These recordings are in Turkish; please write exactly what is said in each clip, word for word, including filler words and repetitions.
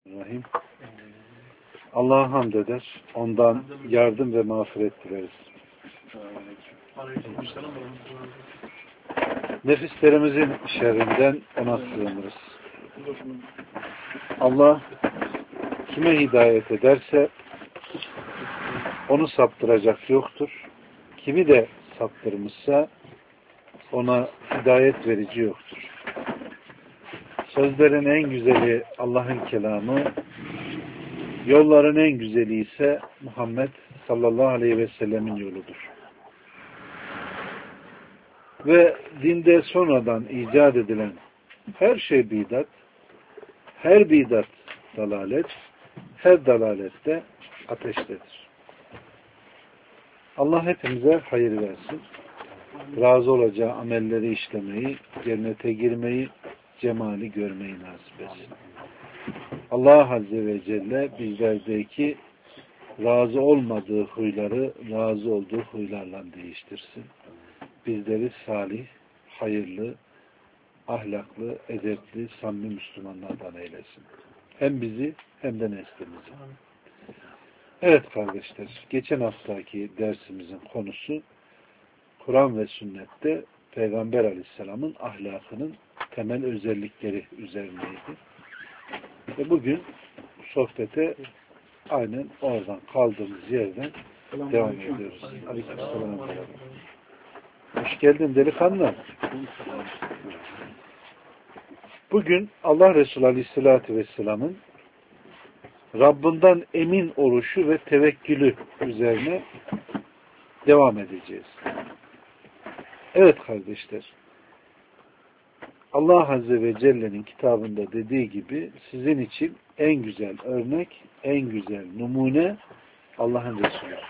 Rahim. Allah'a hamd eder. Ondan yardım ve mağfiret dileriz. Nefislerimizin şerrinden ona sığınırız. Allah kime hidayet ederse onu saptıracak yoktur. Kimi de saptırmışsa ona hidayet verici yoktur. Sözlerin en güzeli Allah'ın kelamı, yolların en güzeli ise Muhammed sallallahu aleyhi ve sellemin yoludur. Ve dinde sonradan icat edilen her şey bidat, her bidat dalalet, her dalalette ateştedir. Allah hepimize hayır versin. Razı olacağı amelleri işlemeyi, cennete girmeyi, cemali görmeyi nasip etsin. Allah Azze ve Celle bizlerdeki razı olmadığı huyları razı olduğu huylarla değiştirsin. Bizleri salih, hayırlı, ahlaklı, edepli, samimi Müslümanlardan eylesin. Hem bizi hem de neslimizi. Evet kardeşler, geçen haftaki dersimizin konusu Kur'an ve sünnette Peygamber Aleyhisselam'ın ahlakının temel özellikleri üzerineydi. Ve bugün sohbete aynen oradan kaldığımız yerden devam ediyoruz. Aleykümselam. Hoş geldin delikanlı. Bugün Allah Resulü Aleyhisselatü Vesselam'ın Rabbinden emin oluşu ve tevekkülü üzerine devam edeceğiz. Evet kardeşler, Allah Azze ve Celle'nin kitabında dediği gibi sizin için en güzel örnek, en güzel numune Allah'ın Resulü'dür.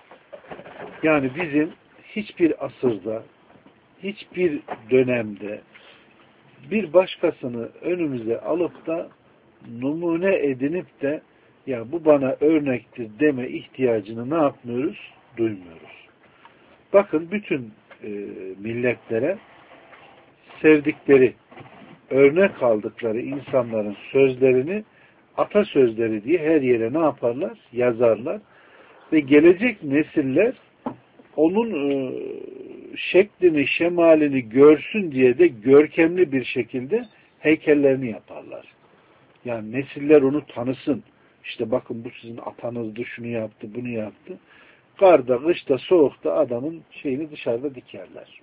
Yani bizim hiçbir asırda, hiçbir dönemde bir başkasını önümüze alıp da numune edinip de ya bu bana örnektir deme ihtiyacını ne yapmıyoruz? Duymuyoruz. Bakın bütün e, milletlere sevdikleri, örnek aldıkları insanların sözlerini atasözleri diye her yere ne yaparlar? Yazarlar. Ve gelecek nesiller onun e, şeklini, şemalini görsün diye de görkemli bir şekilde heykellerini yaparlar. Yani nesiller onu tanısın. İşte bakın bu sizin atanızdı, şunu yaptı, bunu yaptı. Karda, kışta, soğukta adamın şeyini dışarıda dikerler.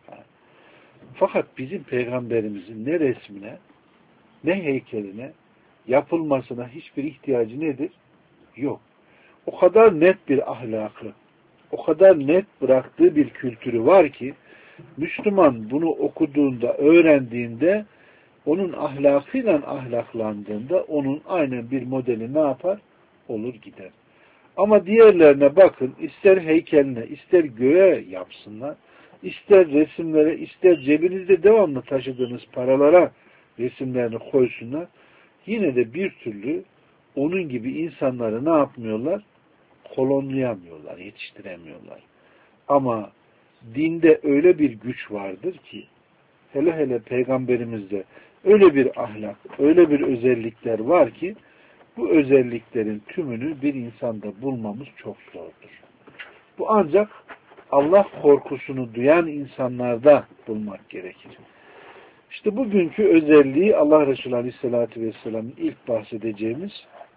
Fakat bizim peygamberimizin ne resmine, ne heykeline yapılmasına hiçbir ihtiyacı nedir? Yok. O kadar net bir ahlakı, o kadar net bıraktığı bir kültürü var ki Müslüman bunu okuduğunda, öğrendiğinde onun ahlakıyla ahlaklandığında onun aynen bir modeli ne yapar? Olur gider. Ama diğerlerine bakın, ister heykeline, ister göğe yapsınlar, ister resimlere, ister cebinizde devamlı taşıdığınız paralara resimlerini koysunlar. Yine de bir türlü onun gibi insanları ne yapmıyorlar? Kolonlayamıyorlar, yetiştiremiyorlar. Ama dinde öyle bir güç vardır ki, hele hele peygamberimizde öyle bir ahlak, öyle bir özellikler var ki, bu özelliklerin tümünü bir insanda bulmamız çok zordur. Bu ancak Allah korkusunu duyan insanlarda bulmak gerekir. İşte bugünkü özelliği Allah Resulü Aleyhisselatü Vesselam'ın ilk bahsedeceğimiz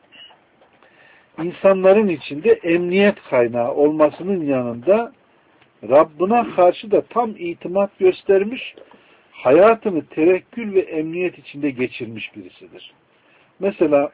insanların içinde emniyet kaynağı olmasının yanında Rabbına karşı da tam itimat göstermiş, hayatını tevekkül ve emniyet içinde geçirmiş birisidir. Mesela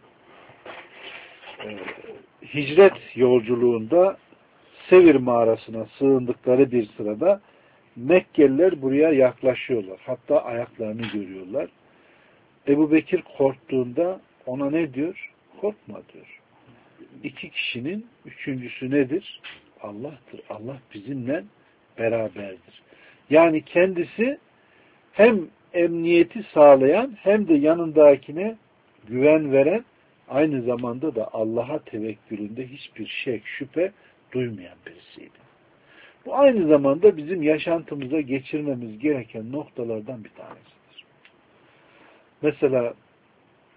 e, hicret yolculuğunda Sevir mağarasına sığındıkları bir sırada Mekkeliler buraya yaklaşıyorlar. Hatta ayaklarını görüyorlar. Ebu Bekir korktuğunda ona ne diyor? Korkma diyor. İki kişinin üçüncüsü nedir? Allah'tır. Allah bizimle beraberdir. Yani kendisi hem emniyeti sağlayan hem de yanındakine güven veren, aynı zamanda da Allah'a tevekkülünde hiçbir şek, şüphe duymayan birisiydi. Bu aynı zamanda bizim yaşantımıza geçirmemiz gereken noktalardan bir tanesidir. Mesela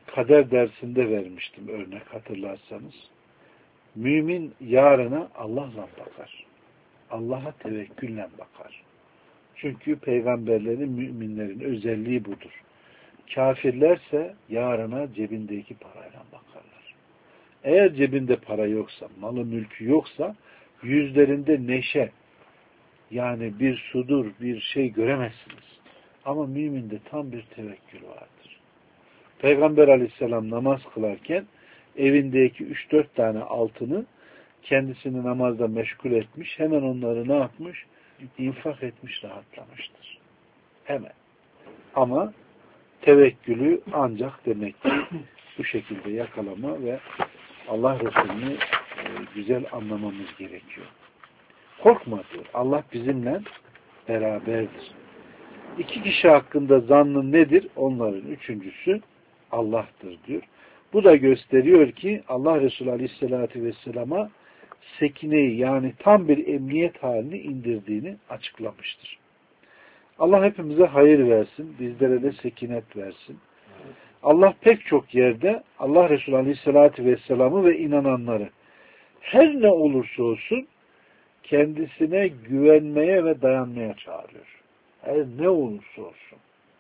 kader dersinde vermiştim örnek hatırlarsanız. Mümin yarına Allah'la bakar. Allah'a tevekkülle bakar. Çünkü peygamberlerin, müminlerin özelliği budur. Kafirlerse yarına cebindeki parayla bakarlar. Eğer cebinde para yoksa, malı mülkü yoksa yüzlerinde neşe, yani bir sudur, bir şey göremezsiniz. Ama müminde tam bir tevekkül vardır. Peygamber aleyhisselam namaz kılarken evindeki üç dört tane altını kendisini namazda meşgul etmiş. Hemen onları ne yapmış? İnfak etmiş, rahatlamıştır. Hemen. Ama tevekkülü ancak demek ki bu şekilde yakalama ve Allah Resulü'nü güzel anlamamız gerekiyor. Korkma diyor. Allah bizimle beraberdir. İki kişi hakkında zannın nedir? Onların üçüncüsü Allah'tır diyor. Bu da gösteriyor ki Allah Resulü Aleyhisselatü Vesselam'a sekineyi, yani tam bir emniyet halini indirdiğini açıklamıştır. Allah hepimize hayır versin, bizlere de sekinet versin. Allah pek çok yerde Allah Resulü Aleyhisselatü Vesselam'ı ve inananları her ne olursa olsun kendisine güvenmeye ve dayanmaya çağırıyor. Her ne olursa olsun.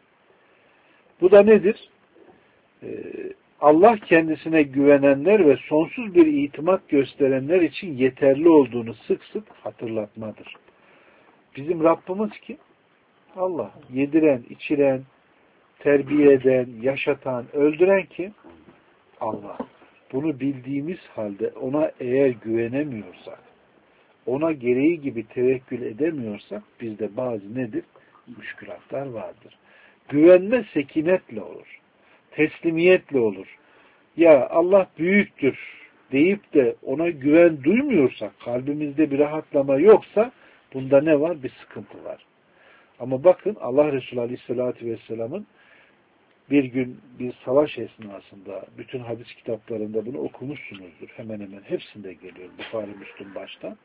Bu da nedir? Ee, Allah kendisine güvenenler ve sonsuz bir itimat gösterenler için yeterli olduğunu sık sık hatırlatmadır. Bizim Rabbimiz kim? Allah. Yediren, içiren, terbiye eden, yaşatan, öldüren kim? Allah. Bunu bildiğimiz halde ona eğer güvenemiyorsak, ona gereği gibi tevekkül edemiyorsak bizde bazı nedir? Müşkülatlar vardır. Güvenme sekinetle olur. Teslimiyetle olur. Ya Allah büyüktür deyip de ona güven duymuyorsak, kalbimizde bir rahatlama yoksa bunda ne var? Bir sıkıntı var. Ama bakın Allah Resulü Aleyhisselatü Vesselam'ın bir gün bir savaş esnasında bütün hadis kitaplarında bunu okumuşsunuzdur. Hemen hemen hepsinde geliyor. Bukhari, Müslüm başta.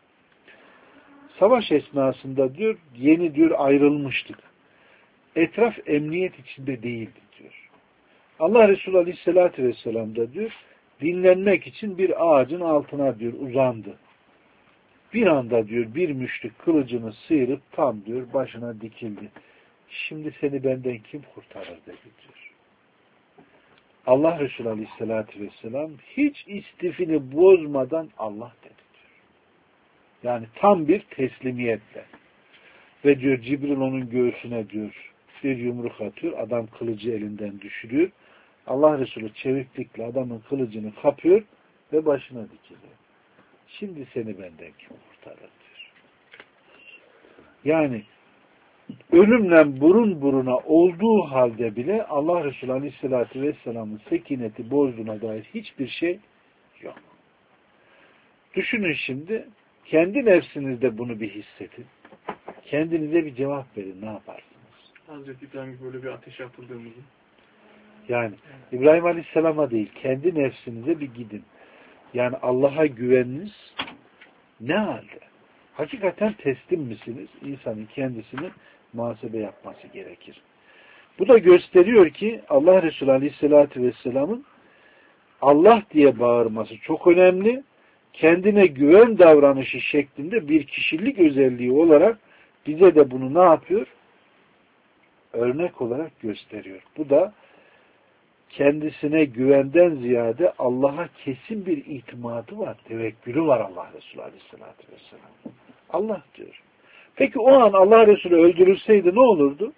Savaş esnasında diyor, yeni diyor ayrılmıştık. Etraf emniyet içinde değildi diyor. Allah Resulü Aleyhisselatü Vesselam da diyor, dinlenmek için bir ağacın altına diyor uzandı. Bir anda diyor bir müşrik kılıcını sıyırıp tam diyor başına dikildi. Şimdi seni benden kim kurtarır dedi diyor. Allah Resulü Aleyhisselatü Vesselam hiç istifini bozmadan Allah dedi diyor. Yani tam bir teslimiyetle. Ve diyor Cibril onun göğsüne diyor bir yumruk atıyor. Adam kılıcı elinden düşürüyor. Allah Resulü çeviklikle adamın kılıcını kapıyor ve başına dikiliyor. Şimdi seni benden kim kurtarır diyor. Yani ölümle burun buruna olduğu halde bile Allah Resulü Aleyhisselatü Vesselam'ın sekineti bozduğuna dair hiçbir şey yok. Düşünün şimdi, kendi nefsinizde bunu bir hissedin. Kendinize bir cevap verin, ne yaparsınız? Hazreti İbrahim böyle bir ateşe atıldığımızı. Yani İbrahim Aleyhisselam'a değil, kendi nefsinize bir gidin. Yani Allah'a güveniniz ne halde? Hakikaten teslim misiniz? İnsanın kendisini muhasebe yapması gerekir. Bu da gösteriyor ki Allah Resulü Aleyhisselatü Vesselam'ın Allah diye bağırması çok önemli. Kendine güven davranışı şeklinde bir kişilik özelliği olarak bize de bunu ne yapıyor? Örnek olarak gösteriyor. Bu da kendisine güvenden ziyade Allah'a kesin bir itimadı var, tevekkülü var Allah Resulü Aleyhisselatü Vesselam. Allah diyor. Peki o an Allah Resulü öldürülseydi ne olurdu?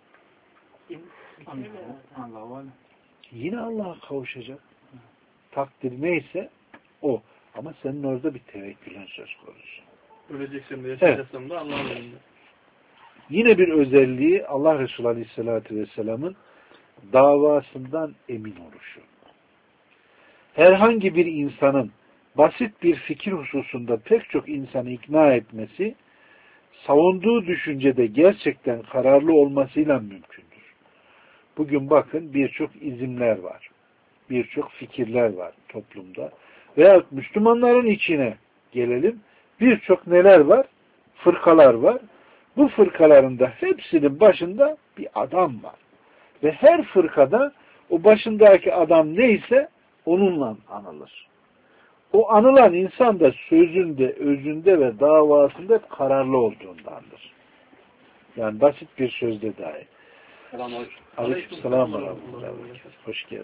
Yine Allah'a kavuşacak. Takdir neyse o. Ama senin orada bir tevekkülün söz konusu. Öleceksem de yaşayacaksam evet. da Allah'ın elinde. Yine bir özelliği Allah Resulü Aleyhisselatü Vesselam'ın davasından emin oluşu. Herhangi bir insanın basit bir fikir hususunda pek çok insanı ikna etmesi, savunduğu düşüncede gerçekten kararlı olmasıyla mümkündür. Bugün bakın birçok izimler var. Birçok fikirler var toplumda. Veya Müslümanların içine gelelim. Birçok neler var? Fırkalar var. Bu fırkaların da hepsinin başında bir adam var. Ve her fırkada O başındaki adam neyse onunla anılır. O anılan insan da sözünde, özünde ve davasında hep kararlı olduğundandır. Yani basit bir sözde dahi. Aleykümselam ve rahmetullah. Hoş geldin.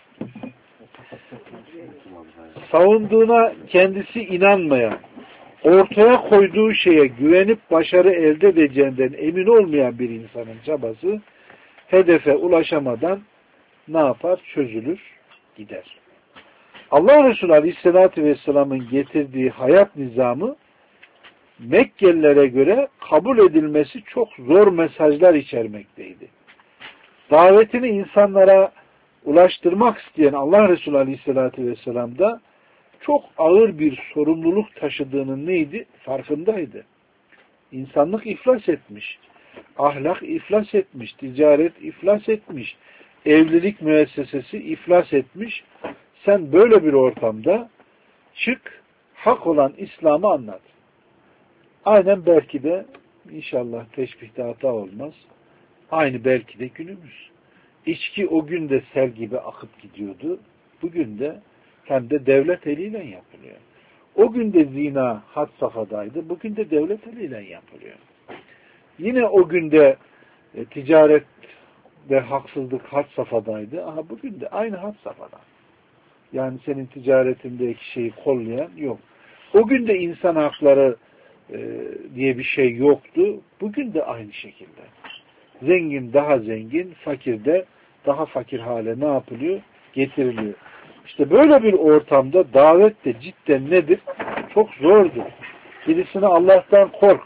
Savunduğuna kendisi inanmayan, ortaya koyduğu şeye güvenip başarı elde edeceğinden emin olmayan bir insanın çabası hedefe ulaşamadan ne yapar? Çözülür, gider. Allah Resulü Aleyhisselatü Vesselam'ın getirdiği hayat nizamı Mekkelilere göre kabul edilmesi çok zor mesajlar içermekteydi. Davetini insanlara ulaştırmak isteyen Allah Resulü Aleyhisselatü Vesselam da çok ağır bir sorumluluk taşıdığının neydi? Farkındaydı. İnsanlık iflas etmiş. Ahlak iflas etmiş. Ticaret iflas etmiş. Evlilik müessesesi iflas etmiş. Sen böyle bir ortamda çık, hak olan İslam'ı anlat. Aynen belki de inşallah teşbihte hata olmaz. Aynı belki de günümüz. İçki o gün de sel gibi akıp gidiyordu. Bugün de hem de devlet eliyle yapılıyor. O gün de zina had safhadaydı. Bugün de devlet eliyle yapılıyor. Yine o günde e, ticaret ve haksızlık had safhadaydı. Aha bugün de aynı had safhada. Yani senin ticaretindeki şeyi kollayan yok. O gün de insan hakları e, diye bir şey yoktu. Bugün de aynı şekilde. Zengin daha zengin, fakir de daha fakir hale ne yapılıyor? Getiriliyor. İşte böyle bir ortamda davet de cidden nedir? Çok zordur. Birisine Allah'tan kork.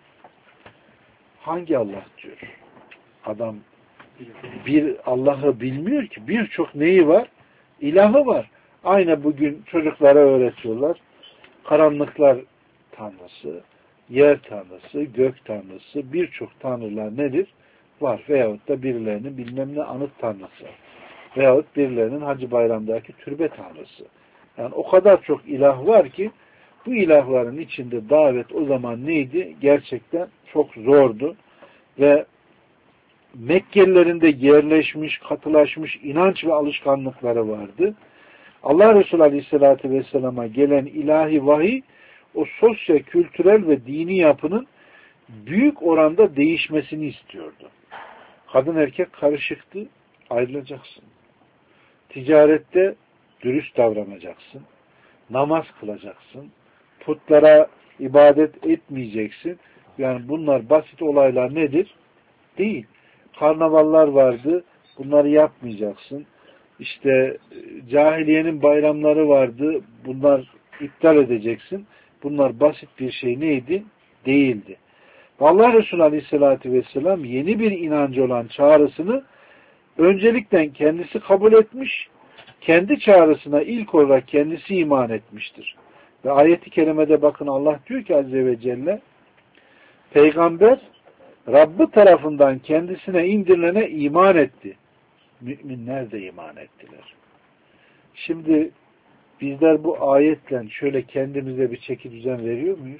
Hangi Allah diyor? Adam bir Allah'ı bilmiyor ki. Birçok neyi var? İlahı var. Aynı bugün çocuklara öğretiyorlar. Karanlıklar tanrısı, yer tanrısı, gök tanrısı, birçok tanrılar nedir? Var. Veyahut da birilerinin bilmem ne anıt tanrısı. Veyahut birilerinin Hacı Bayram'daki türbe tanrısı. Yani o kadar çok ilah var ki bu ilahların içinde davet o zaman neydi? Gerçekten çok zordu. Ve Mekkelilerin de yerleşmiş, katılaşmış inanç ve alışkanlıkları vardı. Allah Resulü Aleyhisselatü Vesselam'a gelen ilahi vahiy o sosyo, kültürel ve dini yapının büyük oranda değişmesini istiyordu. Kadın erkek karışıktı, ayrılacaksın. Ticarette dürüst davranacaksın. Namaz kılacaksın. Putlara ibadet etmeyeceksin. Yani bunlar basit olaylar nedir? Değil. Karnavallar vardı. Bunları yapmayacaksın. İşte cahiliyenin bayramları vardı. Bunlar iptal edeceksin. Bunlar basit bir şey neydi? Değildi. Allah Resulü Aleyhisselatü Vesselam yeni bir inancı olan çağrısını öncelikle kendisi kabul etmiş, kendi çağrısına ilk olarak kendisi iman etmiştir. Ve ayet-i kerimede bakın Allah diyor ki Azze ve Celle, Peygamber Rabbi tarafından kendisine indirilene iman etti. Müminler de iman ettiler. Şimdi bizler bu ayetle şöyle kendimize bir çeki düzen veriyor muyuz?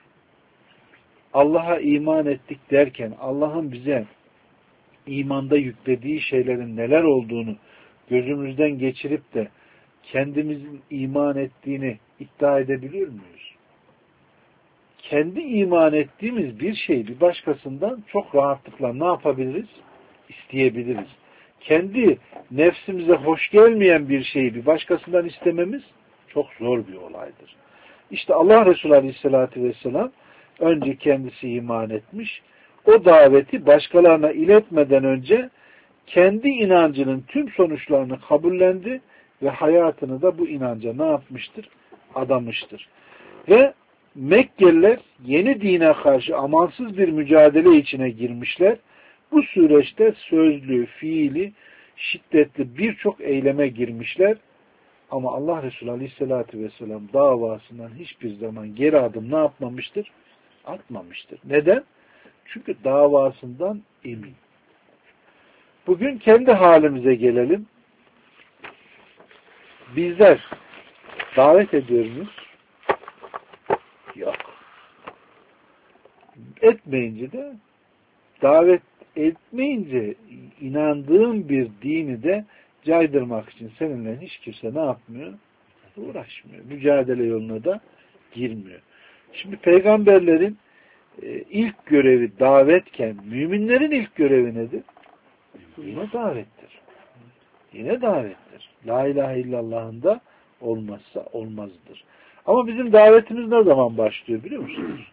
Allah'a iman ettik derken Allah'ın bize imanda yüklediği şeylerin neler olduğunu gözümüzden geçirip de kendimizin iman ettiğini iddia edebiliyor muyuz? Kendi iman ettiğimiz bir şeyi bir başkasından çok rahatlıkla ne yapabiliriz? İsteyebiliriz. Kendi nefsimize hoş gelmeyen bir şeyi bir başkasından istememiz çok zor bir olaydır. İşte Allah Resulü Aleyhisselatü Vesselam önce kendisi iman etmiş, o daveti başkalarına iletmeden önce kendi inancının tüm sonuçlarını kabullendi ve hayatını da bu inanca ne yapmıştır? Adamıştır. Ve Mekkeliler yeni dine karşı amansız bir mücadele içine girmişler. Bu süreçte sözlü, fiili, şiddetli birçok eyleme girmişler. Ama Allah Resulü Aleyhisselatü Vesselam davasından hiçbir zaman geri adım ne yapmamıştır? Atmamıştır. Neden? Çünkü davasından emin. Bugün kendi halimize gelelim. Bizler davet ediyor muyuz? Yok. Etmeyince de davet etmeyince inandığım bir dini de caydırmak için seninle hiç kimse ne yapmıyor? Uğraşmıyor. Mücadele yoluna da girmiyor. Şimdi peygamberlerin e, ilk görevi davetken müminlerin ilk görevi nedir? Yine davettir. Yine davettir. La ilahe illallah'ın da olmazsa olmazdır. Ama bizim davetimiz ne zaman başlıyor biliyor musunuz?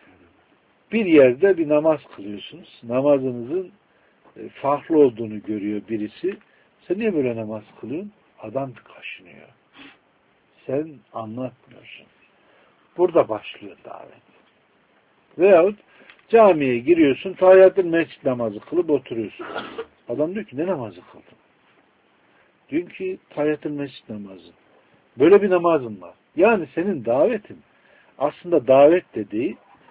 Bir yerde bir namaz kılıyorsunuz. Namazınızın farklı olduğunu görüyor birisi. Sen niye böyle namaz kılıyorsun? Adam kaşınıyor. Sen anlatmıyorsun. Burada başlıyor davet. Veyahut camiye giriyorsun, tahiyyatül mescid namazı kılıp oturuyorsun. Adam diyor ki ne namazı kıldın? Diyor ki tahiyyatül mescid namazı. Böyle bir namazın var. Yani senin davetin aslında davet de değil,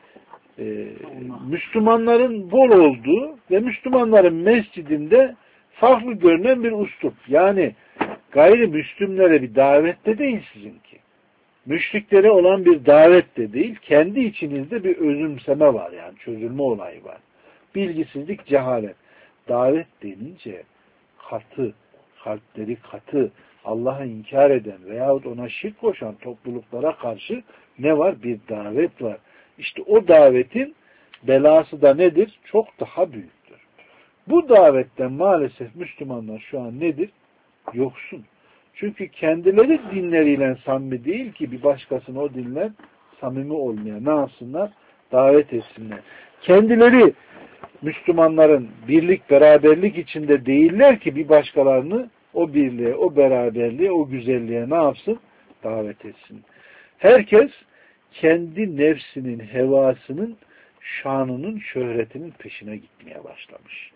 e, Müslümanların bol olduğu ve Müslümanların mescidinde farklı görünen bir üslup. Yani gayrimüslimlere bir davet de değil sizinki. Müşriklere olan bir davet de değil. Kendi içinizde bir özümseme var yani. Çözülme olayı var. Bilgisizlik, cehalet. Davet denince katı, kalpleri katı, Allah'ı inkar eden veyahut ona şirk koşan topluluklara karşı ne var? Bir davet var. İşte o davetin belası da nedir? Çok daha büyüktür. Bu davetten maalesef Müslümanlar şu an nedir? Yoksun. Çünkü kendileri dinleriyle samimi değil ki bir başkasına o dinler samimi olmaya ne yapsınlar? Davet etsinler. Kendileri Müslümanların birlik, beraberlik içinde değiller ki bir başkalarını o birliğe, o beraberliğe, o güzelliğe ne yapsın? Davet etsin. Herkes kendi nefsinin, hevasının, şanının, şöhretinin peşine gitmeye başlamış.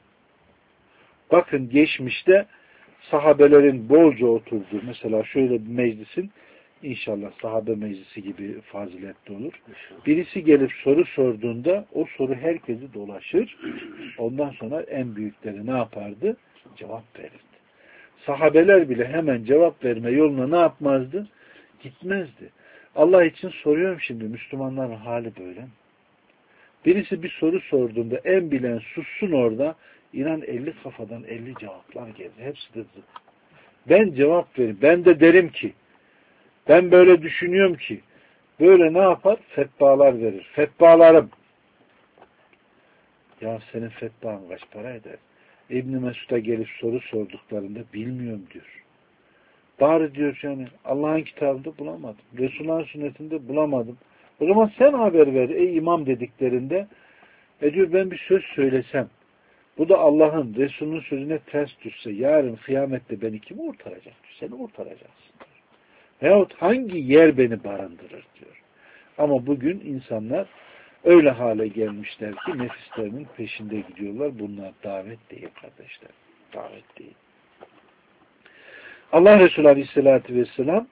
Bakın geçmişte sahabelerin bolca oturduğu, mesela şöyle bir meclisin, inşallah sahabe meclisi gibi faziletli olur. Birisi gelip soru sorduğunda o soru herkesi dolaşır. Ondan sonra en büyükleri ne yapardı? Cevap verirdi. Sahabeler bile hemen cevap verme yoluna ne yapmazdı? Gitmezdi. Allah için soruyorum şimdi, Müslümanların hali böyle. Birisi bir soru sorduğunda en bilen sussun orada, inan elli kafadan elli cevaplar gelir. Hepsi de zıt. Ben cevap veririm. Ben de derim ki, ben böyle düşünüyorum ki, böyle ne yapar? Fetvalar verir. Fetvalarım. Ya senin fetvan kaç para eder? İbn-i Mesud'a gelip soru sorduklarında bilmiyorum diyor. Bari diyor yani Allah'ın kitabında bulamadım. Resulullah'ın sünnetinde bulamadım. O zaman sen haber ver ey imam dediklerinde e diyor ben bir söz söylesem bu da Allah'ın, Resulünün sözüne ters düşse yarın kıyamette beni kim kurtaracak diyor. Seni kurtaracaksın diyor. Veyahut hangi yer beni barındırır diyor. Ama bugün insanlar öyle hale gelmişler ki nefislerinin peşinde gidiyorlar. Bunlar davet değil kardeşler. Davet değil. Allah Resulü Aleyhisselatü Vesselam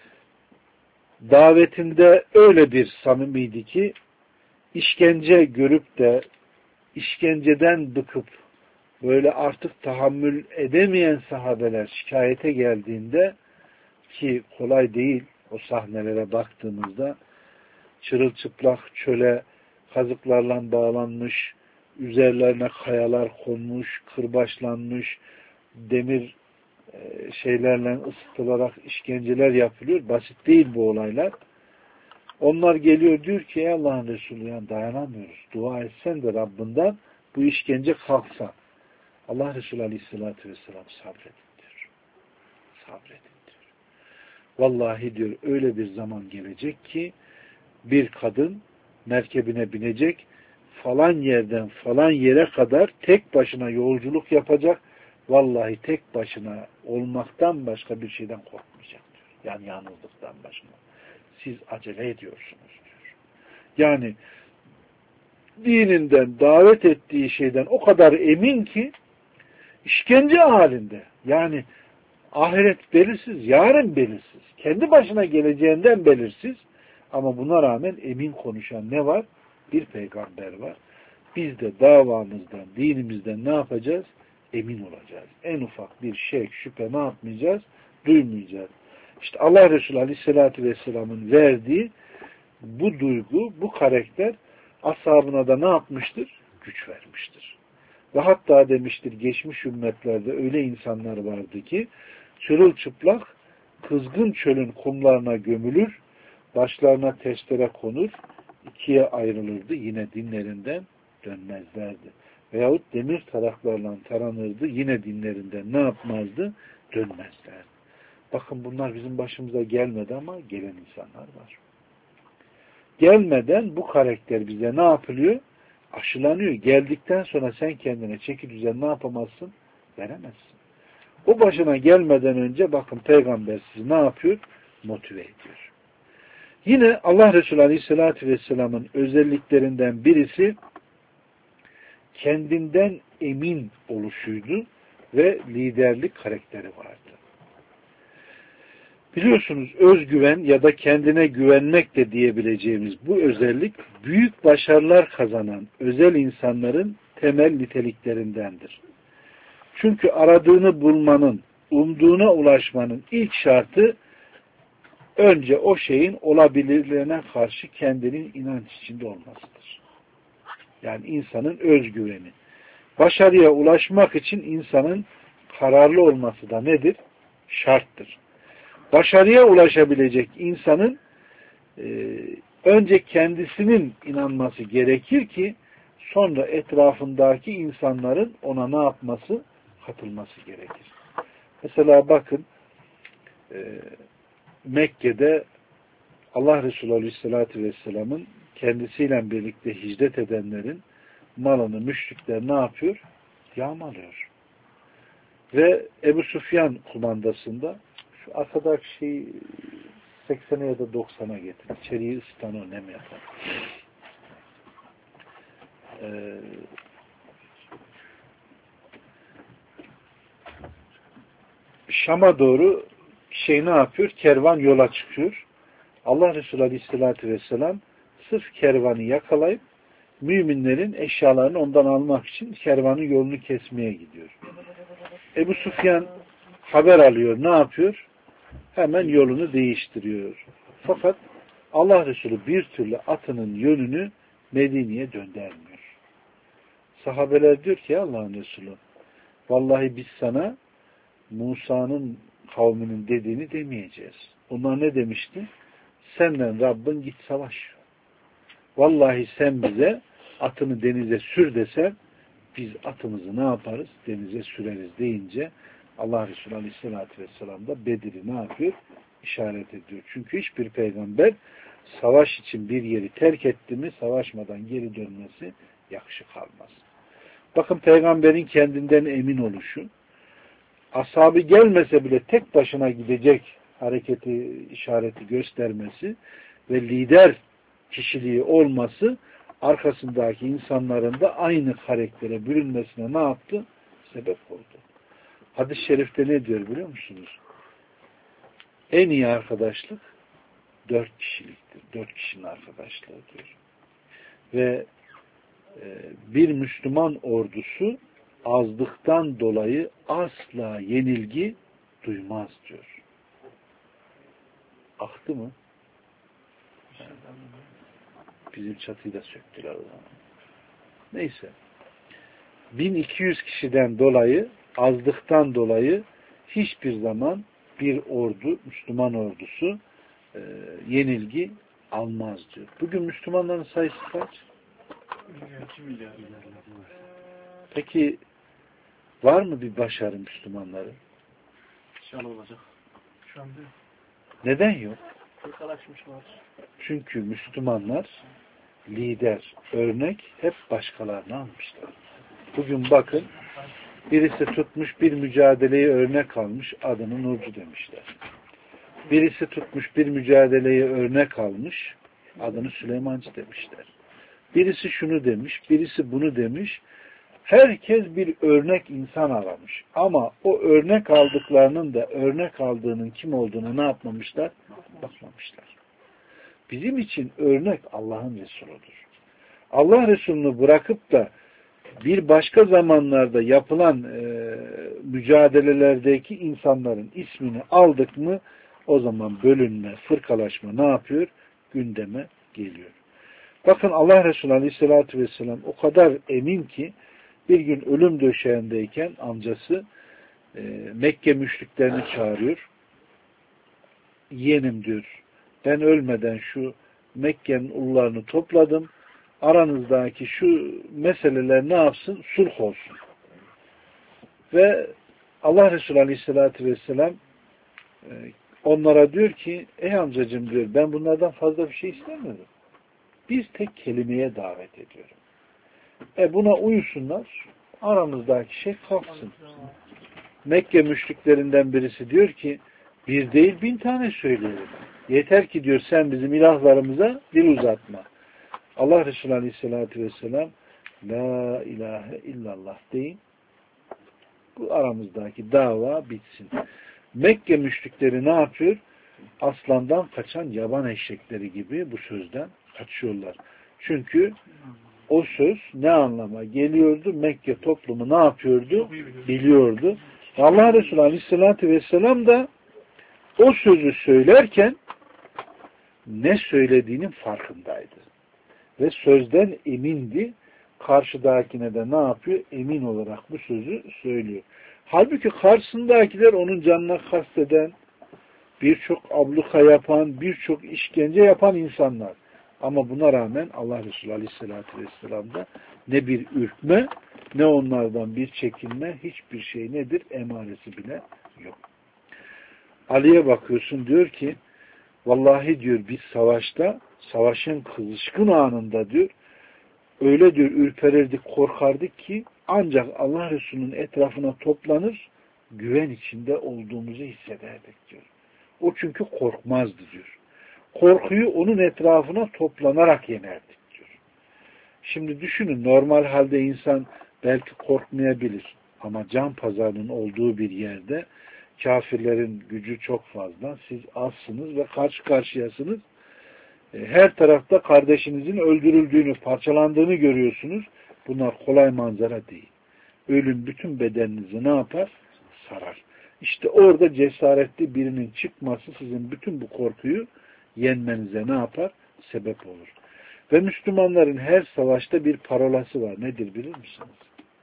davetinde öyle bir samimiydi ki işkence görüp de işkenceden bıkıp böyle artık tahammül edemeyen sahabeler şikayete geldiğinde ki kolay değil o sahnelere baktığımızda çırılçıplak çöle kazıklarla bağlanmış, üzerlerine kayalar konmuş, kırbaçlanmış, demir şeylerle ısıtılarak işkenceler yapılıyor. Basit değil bu olaylar. Onlar geliyor diyor ki ey Allah'ın Resulü yani dayanamıyoruz. Dua etsen de Rabbinden bu işkence kalksa. Allah Resulü Aleyhisselatü Vesselam sabredin diyor. Sabredin diyor. Vallahi diyor öyle bir zaman gelecek ki bir kadın merkebine binecek falan yerden falan yere kadar tek başına yolculuk yapacak. Vallahi tek başına olmaktan başka bir şeyden korkmayacak diyor. Yani yalnızlıktan başka. Siz acele ediyorsunuz diyor. Yani dininden, davet ettiği şeyden o kadar emin ki işkence halinde. Yani ahiret belirsiz, yarın belirsiz. Kendi başına geleceğinden belirsiz. Ama buna rağmen emin konuşan ne var? Bir peygamber var. Biz de davamızdan, dinimizden ne yapacağız? Emin olacağız. En ufak bir şey, şüphe ne yapmayacağız? Duymayacağız. İşte Allah Resulü Aleyhisselatü Vesselam'ın verdiği bu duygu, bu karakter ashabına da ne yapmıştır? Güç vermiştir. Ve hatta demiştir geçmiş ümmetlerde öyle insanlar vardı ki çırılçıplak kızgın çölün kumlarına gömülür, başlarına testere konur, ikiye ayrılırdı, yine dinlerinden dönmezlerdi. Veyahut demir taraklarla taranırdı, yine dinlerinden ne yapmazdı? Dönmezlerdi. Bakın bunlar bizim başımıza gelmedi ama gelen insanlar var. Gelmeden bu karakter bize ne yapılıyor? Aşılanıyor. Geldikten sonra sen kendine çeki düzen ne yapamazsın? Veremezsin. O başına gelmeden önce bakın peygamber sizi ne yapıyor? Motive ediyor. Yine Allah Resulü Aleyhisselatü Vesselam'ın özelliklerinden birisi kendinden emin oluşuydu ve liderlik karakteri vardı. Biliyorsunuz özgüven ya da kendine güvenmek de diyebileceğimiz bu özellik büyük başarılar kazanan özel insanların temel niteliklerindendir. Çünkü aradığını bulmanın, umduğuna ulaşmanın ilk şartı önce o şeyin olabilirliğine karşı kendinin inanç içinde olmasıdır. Yani insanın özgüveni. Başarıya ulaşmak için insanın kararlı olması da nedir? Şarttır. Başarıya ulaşabilecek insanın e, önce kendisinin inanması gerekir ki sonra etrafındaki insanların ona ne yapması? Katılması gerekir. Mesela bakın e, Mekke'de Allah Resulü Aleyhisselatü Vesselam'ın kendisiyle birlikte hicret edenlerin malını müşrikler ne yapıyor? Yağmalıyor. Ve Ebu Süfyan kumandasında şu arkadaki şeyi seksene ya da doksana getir. İçeriği ısıtan o nem yapar. Ee, Şam'a doğru şey ne yapıyor? Kervan yola çıkıyor. Allah Resulü Aleyhisselatü Vesselam sırf kervanı yakalayıp müminlerin eşyalarını ondan almak için kervanın yolunu kesmeye gidiyor. Ebu Süfyan haber alıyor. Ne yapıyor? Hemen yolunu değiştiriyor. Fakat Allah Resulü bir türlü atının yönünü Medine'ye döndürmüyor. Sahabeler diyor ki Allah'ın Resulü vallahi biz sana Musa'nın kavminin dediğini demeyeceğiz. Onlar ne demişti? Senden Rabbin git savaş. Vallahi sen bize atını denize sür desen biz atımızı ne yaparız? Denize süreriz deyince Allah Resulü Aleyhisselatü Vesselam da Bedir'i ne yapıyor? İşaret ediyor. Çünkü hiçbir peygamber savaş için bir yeri terk etti mi savaşmadan geri dönmesi yakışık almaz. Bakın peygamberin kendinden emin oluşu, ashabı gelmese bile tek başına gidecek hareketi, işareti göstermesi ve lider kişiliği olması arkasındaki insanların da aynı karaktere bürünmesine ne yaptı? Sebep oldu. Hadis-i şerifte ne diyor biliyor musunuz? En iyi arkadaşlık dört kişiliktir. Dört kişinin arkadaşlığı diyor. Ve e, bir Müslüman ordusu azlıktan dolayı asla yenilgi duymaz diyor. Aktı mı? Bizim çatıyı da söktüler o zaman. Neyse. bin iki yüz kişiden dolayı, azlıktan dolayı hiçbir zaman bir ordu, Müslüman ordusu e, yenilgi almaz diyor. Bugün Müslümanların sayısı kaç? iki milyar. Peki var mı bir başarı Müslümanların? İnşallah olacak. Şu anda neden yok? fırkalaşmışlar. Çünkü Müslümanlar lider, örnek hep başkalarını almışlar. Bugün bakın birisi tutmuş bir mücadeleyi örnek almış, adını Nurcu demişler. Birisi tutmuş bir mücadeleyi örnek almış, adını Süleymancı demişler. Birisi şunu demiş, birisi bunu demiş. Herkes bir örnek insan aramış. Ama o örnek aldıklarının da örnek aldığının kim olduğunu ne yapmamışlar? Bakmamışlar. Bizim için örnek Allah'ın Resuludur. Allah Resulü'nü bırakıp da bir başka zamanlarda yapılan e, mücadelelerdeki insanların ismini aldık mı o zaman bölünme, fırkalaşma ne yapıyor? Gündeme geliyor. Bakın Allah Resulü Aleyhisselatü Vesselam o kadar emin ki Bir gün ölüm döşeğindeyken amcası e, Mekke müşriklerini çağırıyor. Yeğenim diyor, ben ölmeden şu Mekke'nin ulularını topladım. Aranızdaki şu meseleler ne yapsın? Sulh olsun. Ve Allah Resulü Aleyhisselatü Vesselam e, onlara diyor ki, ey amcacığım diyor, ben bunlardan fazla bir şey istemiyorum. Bir tek kelimeye davet ediyorum. E buna uyusunlar, aramızdaki şey kalksın. Mekke müşriklerinden birisi diyor ki, bir değil bin tane söyleyelim. Yeter ki diyor sen bizim ilahlarımıza dil uzatma. Allah Resulü Aleyhisselatü Vesselam La ilahe illallah deyin. Bu aramızdaki dava bitsin. Mekke müşrikleri ne yapıyor? Aslandan kaçan yaban eşekleri gibi bu sözden kaçıyorlar. Çünkü o söz ne anlama geliyordu? Mekke toplumu ne yapıyordu? Biliyordu. Allah Resulü Aleyhisselatü Vesselam da o sözü söylerken ne söylediğinin farkındaydı. Ve sözden emindi. Karşıdakine de ne yapıyor? Emin olarak bu sözü söylüyor. Halbuki karşısındakiler onun canına kasteden, birçok abluka yapan, birçok işkence yapan insanlar. Ama buna rağmen Allah Resulü Aleyhisselatü Vesselam'da ne bir ürkme, ne onlardan bir çekinme, hiçbir şey nedir? Emaresi bile yok. Ali'ye bakıyorsun diyor ki, vallahi diyor biz savaşta, savaşın kızışkın anında diyor, öyle diyor ürperirdik, korkardık ki ancak Allah Resulü'nün etrafına toplanır, güven içinde olduğumuzu hissederdik diyor. O çünkü korkmazdı diyor. Korkuyu onun etrafına toplanarak yenerdik diyor. Şimdi düşünün, normal halde insan belki korkmayabilir ama can pazarının olduğu bir yerde kafirlerin gücü çok fazla, siz azsınız ve karşı karşıyasınız. Her tarafta kardeşinizin öldürüldüğünü, parçalandığını görüyorsunuz. Bunlar kolay manzara değil. Ölüm bütün bedeninizi ne yapar? Sarar. İşte orada cesaretli birinin çıkması sizin bütün bu korkuyu yenmenize ne yapar? Sebep olur. Ve Müslümanların her savaşta bir parolası var. Nedir bilir misiniz?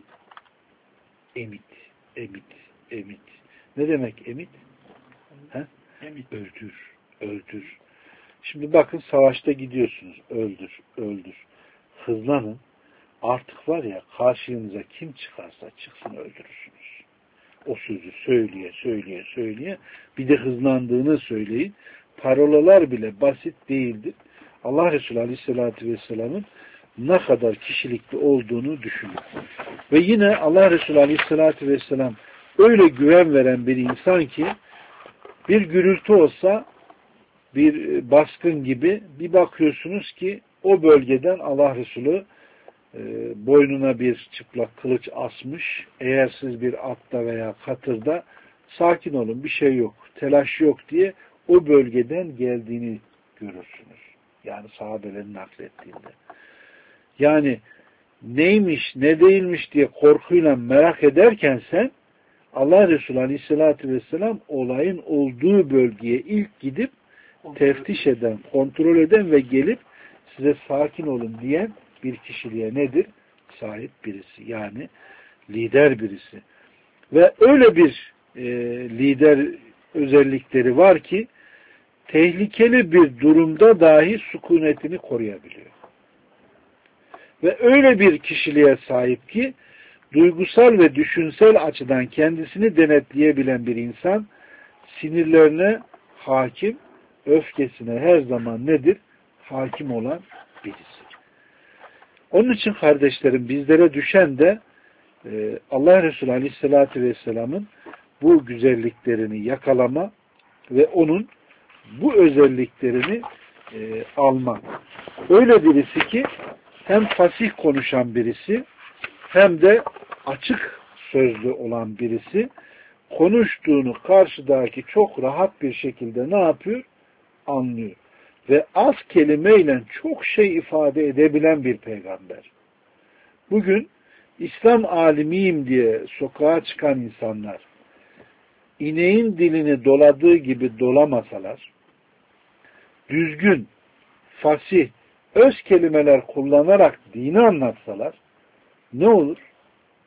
Emit, emit, emit. Ne demek emit? He? Emit. Öldür, öldür. Şimdi bakın savaşta gidiyorsunuz. Öldür, öldür. Hızlanın. Artık var ya karşınıza kim çıkarsa çıksın öldürürsünüz. O sözü söyleye, söyleye, söyleye. Bir de hızlandığını söyleyin. Parolalar bile basit değildir. Allah Resulü Aleyhisselatü Vesselam'ın ne kadar kişilikli olduğunu düşünün. Ve yine Allah Resulü Aleyhisselatü Vesselam öyle güven veren bir insan ki bir gürültü olsa, bir baskın gibi bir bakıyorsunuz ki o bölgeden Allah Resulü e, boynuna bir çıplak kılıç asmış. Eğer siz bir atta veya katırda sakin olun, bir şey yok, telaş yok diye o bölgeden geldiğini görürsünüz. Yani sahabelerin naklettiğinde. Yani neymiş, ne değilmiş diye korkuyla merak ederken sen Allah Resulü Aleyhisselatü Vesselam olayın olduğu bölgeye ilk gidip teftiş eden, kontrol eden ve gelip size sakin olun diyen bir kişiliğe nedir? Sahip birisi. Yani lider birisi. Ve öyle bir e, lider özellikleri var ki tehlikeli bir durumda dahi sükunetini koruyabiliyor. Ve öyle bir kişiliğe sahip ki duygusal ve düşünsel açıdan kendisini denetleyebilen bir insan sinirlerine hakim, öfkesine her zaman nedir? Hakim olan birisi. Onun için kardeşlerim bizlere düşen de e, Allah Resulü Aleyhisselatü Vesselam'ın bu güzelliklerini yakalama ve onun bu özelliklerini e, alma. Öyle birisi ki hem fasih konuşan birisi hem de açık sözlü olan birisi, konuştuğunu karşıdaki çok rahat bir şekilde ne yapıyor? Anlıyor. Ve az kelimeyle çok şey ifade edebilen bir peygamber. Bugün İslam alimiyim diye sokağa çıkan insanlar ineğin dilini doladığı gibi dolamasalar, düzgün, fasih, öz kelimeler kullanarak dini anlatsalar ne olur?